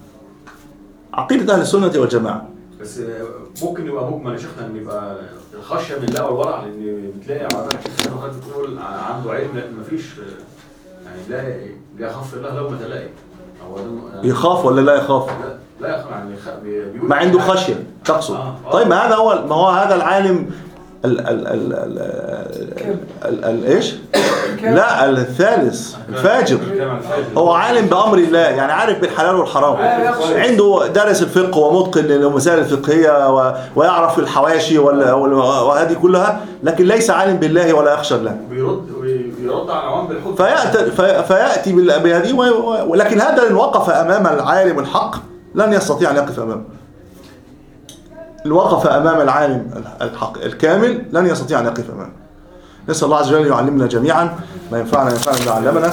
عقيدة أهل السنة والجماعة. بس ممكن يبقى مجمل يا شيخنا ان يبقى الخشيه من الله والورع، لان بتلاقي علماء كتير حضرتك بتقول عنده علم مفيش يعني لا لا يخاف الله لو ما تلاقي، هو يخاف ولا لا يخاف؟ لا, لا يخاف يعني بيقول ما عنده خشيه تقصد. آه. آه. طيب ما هذا هو، ما هو هذا العالم ال ال ال ال ال ال ايش؟ لا الثالث الفاجر، هو عالم بأمر الله، يعني عارف بالحلال والحرام، عنده درس الفقه ومتقن للمسائل الفقهية ويعرف الحواشي وهذه كلها، لكن ليس عالم بالله ولا يخشى الله. بيرد ويرد على العوام بالحب، فيأتي فيأتي بهذه، ولكن هذا إن وقف أمام العالم الحق لن يستطيع أن يقف أمامه. اللي وقف أمام العالم الحق الكامل لن يستطيع أن يقف أمامه. نسأل الله عز وجل يعلمنا جميعا ما ينفعنا ينفعنا ما علمنا.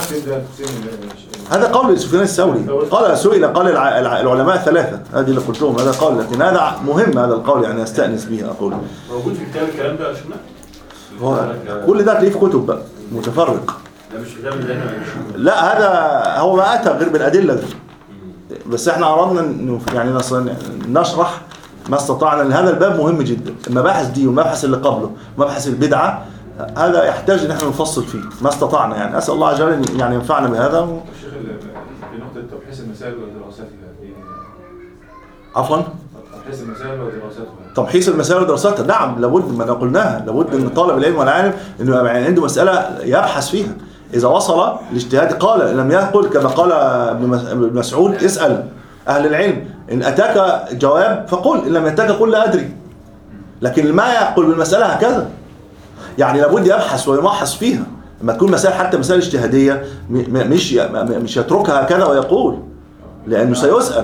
هذا قول سفيان الثوري، قال سئل قال العلماء ثلاثة، هذه اللي قلتهم هذا قول، لكن هذا مهم هذا القول يعني أستأنس به. أقول موجود في كتاب الكلام ده يا شيخنا؟ كل ده تلاقيه في كتب بقى متفرق. لا مش كتاب اللي احنا لا هذا هو ما أتى غير بالأدلة دي، بس احنا أردنا يعني نشرح ما استطعنا، لأن هذا الباب مهم جدا. المباحث دي والمبحث اللي قبله مبحث البدعة هذا يحتاج ان احنا نفصل فيه ما استطعنا، يعني اسال الله عز وجل يعني ينفعنا بهذا. الشيخ في نقطه تبحيث المسائل ودراستها، عفوا تبحيث المسائل ودراستها، تبحيث المسائل ودراستها نعم لابد، ما قلناها لابد ان طالب العلم والعالم انه يعني عنده مساله يبحث فيها. اذا وصل الاجتهاد قال، لم يقل كما قال ابن مسعود اسال اهل العلم، ان اتاك جواب فقل، ان لم ياتك قل لا ادري. لكن ما يقول بالمساله هكذا، يعني لابد يبحث ويمحص فيها. لما تكون مسائل حتى مسائل اجتهاديه مش مش يتركها هكذا ويقول، لانه سيسال.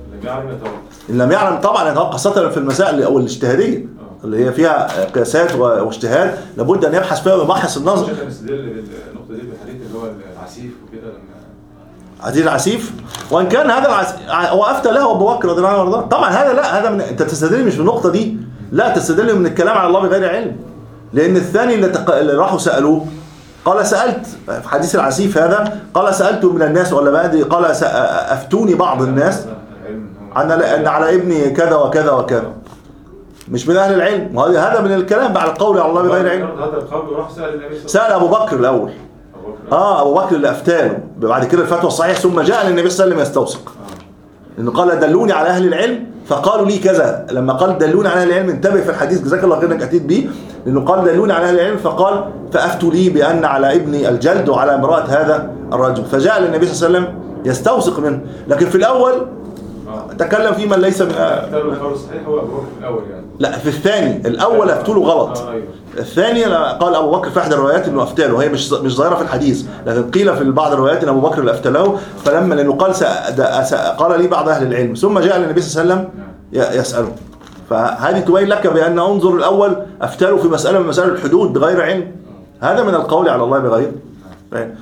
ان لم يعلم طبعا يتوقع، خاصه في المسائل او الاجتهاديه اللي هي فيها قياسات واجتهاد، لابد ان يبحث فيها ويمحص النظر. النقطه دي بالحديث اللي هو العسيف وكده، عزيز العسيف، وان كان هذا العسيف هو افتى له ابو بكر رضي الله عنه وارضاه. طبعا هذا لا، هذا من انت تستدل مش بالنقطه دي، لا تستدل من الكلام على الله بغير علم. لأن الثاني اللي, تق... اللي راحوا سألوه قال سألت في حديث العسيف هذا، قال سألت من الناس ولا ما أدري، قال أفتوني بعض الناس أن أن على ابني كذا وكذا وكذا، مش من أهل العلم. وهذا هذا من الكلام بعد القول على الله بغير علم. هذا القول راح سأل النبي، سأل أبو بكر الأول، آه أبو بكر اللي أفتاله، بعد كده الفتوى الصحيح، ثم جاء النبي صلى الله عليه وسلم يستوثق، إنه قال دلوني على أهل العلم فقالوا لي كذا. لما قال دلوني على أهل العلم انتبه في الحديث، جزاك الله خير انك أتيت به، لأنه قال دلوني على أهل العلم فقال فأفتوا لي بأن على ابني الجلد وعلى امرأة هذا الرجل، فجاء للنبي صلى الله عليه وسلم يستوثق منه. لكن في الأول تكلم في من ليس من القول الصحيح هو أبو بكر في الأول يعني. لا في الثاني، الأول أفتوا له غلط. آه أيوه. الثاني قال أبو بكر في أحد الروايات إنه أفتى له، هي مش مش ظاهرة في الحديث، لكن قيل في بعض الروايات إن أبو بكر اللي أفتى له. فلما لأنه قال قال لي بعض أهل العلم، ثم جاء للنبي صلى الله عليه وسلم يسأله. فهذه تبين لك بأن انظر الأول أفتى له في مسألة من مسائل الحدود بغير علم، هذا من القول على الله بغير.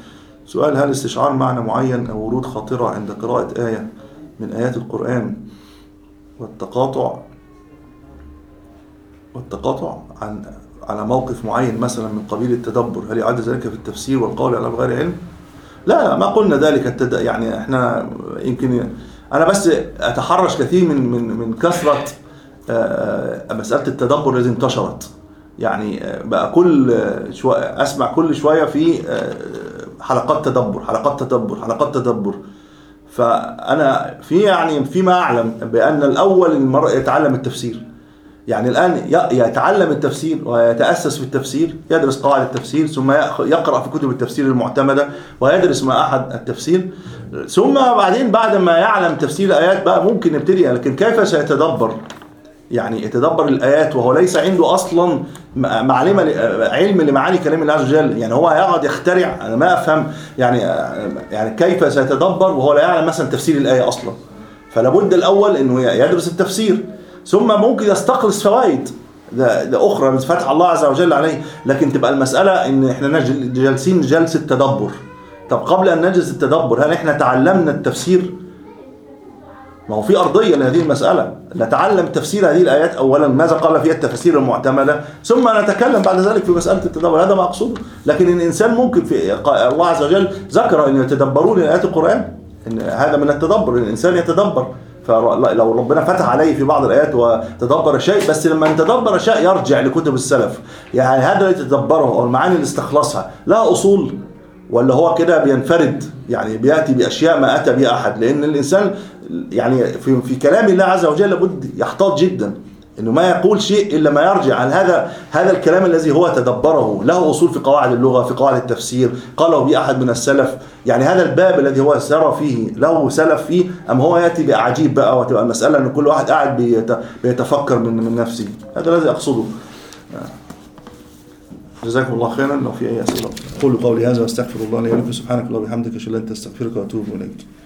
سؤال: هل استشعار معنى معين أو ورود خاطرة عند قراءة آية من آيات القرآن والتقاطع والتقاطع عن على موقف معين مثلا من قبيل التدبر، هل يعد ذلك في التفسير والقول على غير علم؟ لا، ما قلنا ذلك. التد... يعني احنا يمكن انا بس اتحرش كثير من من من كثره مساله التدبر التي انتشرت. يعني بقى كل شويه اسمع كل شويه في حلقات تدبر حلقات تدبر حلقات تدبر. فانا في يعني فيما اعلم بان الاول المرء يتعلم التفسير. يعني الآن يتعلم التفسير ويتأسس في التفسير، يدرس قواعد التفسير، ثم يقرأ في كتب التفسير المعتمدة ويدرس مع أحد التفسير، ثم بعدين بعد ما يعلم تفسير الآيات بقى ممكن يبتدي. لكن كيف سيتدبر؟ يعني يتدبر الآيات وهو ليس عنده أصلا معلمة علم لمعاني كلام الله عز وجل. يعني هو يقعد يخترع، أنا ما أفهم يعني يعني كيف سيتدبر وهو لا يعلم مثلا تفسير الآية أصلا. فلابد الأول أنه يدرس التفسير، ثم ممكن يستخلص فوائد ده, ده أخرى من فتح الله عز وجل عليه. لكن تبقى المسألة إن إحنا جالسين جلسة تدبر. طب قبل أن نجلس التدبر هل إحنا تعلمنا التفسير؟ ما هو في أرضية لهذه المسألة. نتعلم تفسير هذه الآيات أولا، ماذا قال فيها التفاسير المعتمدة، ثم نتكلم بعد ذلك في مسألة التدبر. هذا ما أقصده. لكن الإنسان ممكن في الله عز وجل ذكر أن يتدبرون آيات القرآن، إن هذا من التدبر، الإنسان يتدبر. فلو ربنا فتح عليه في بعض الآيات وتدبر شيء، بس لما يتدبر شيء يرجع لكتب السلف. يعني هذا اللي يتدبره أو المعاني اللي استخلصها لها أصول، ولا هو كده بينفرد يعني بيأتي بأشياء ما أتى بها أحد؟ لأن الإنسان يعني في, في كلام الله عز وجل لابد يحتاط جدا إنه ما يقول شيء إلا ما يرجع عن هذا هذا الكلام الذي هو تدبره، له أصول في قواعد اللغة، في قواعد التفسير، قاله به أحد من السلف. يعني هذا الباب الذي هو سار فيه له سلف فيه، أم هو يأتي بأعاجيب بقى وتبقى المسألة أن كل واحد قاعد بيتفكر من من نفسه. هذا الذي أقصده. جزاكم الله خيرا. لو في أي أسئلة قولوا قولي هذا واستغفر الله لي ولكم. سبحانك اللهم وبحمدك أشهد أن لا إله إلا أنت أستغفرك وأتوب إليك.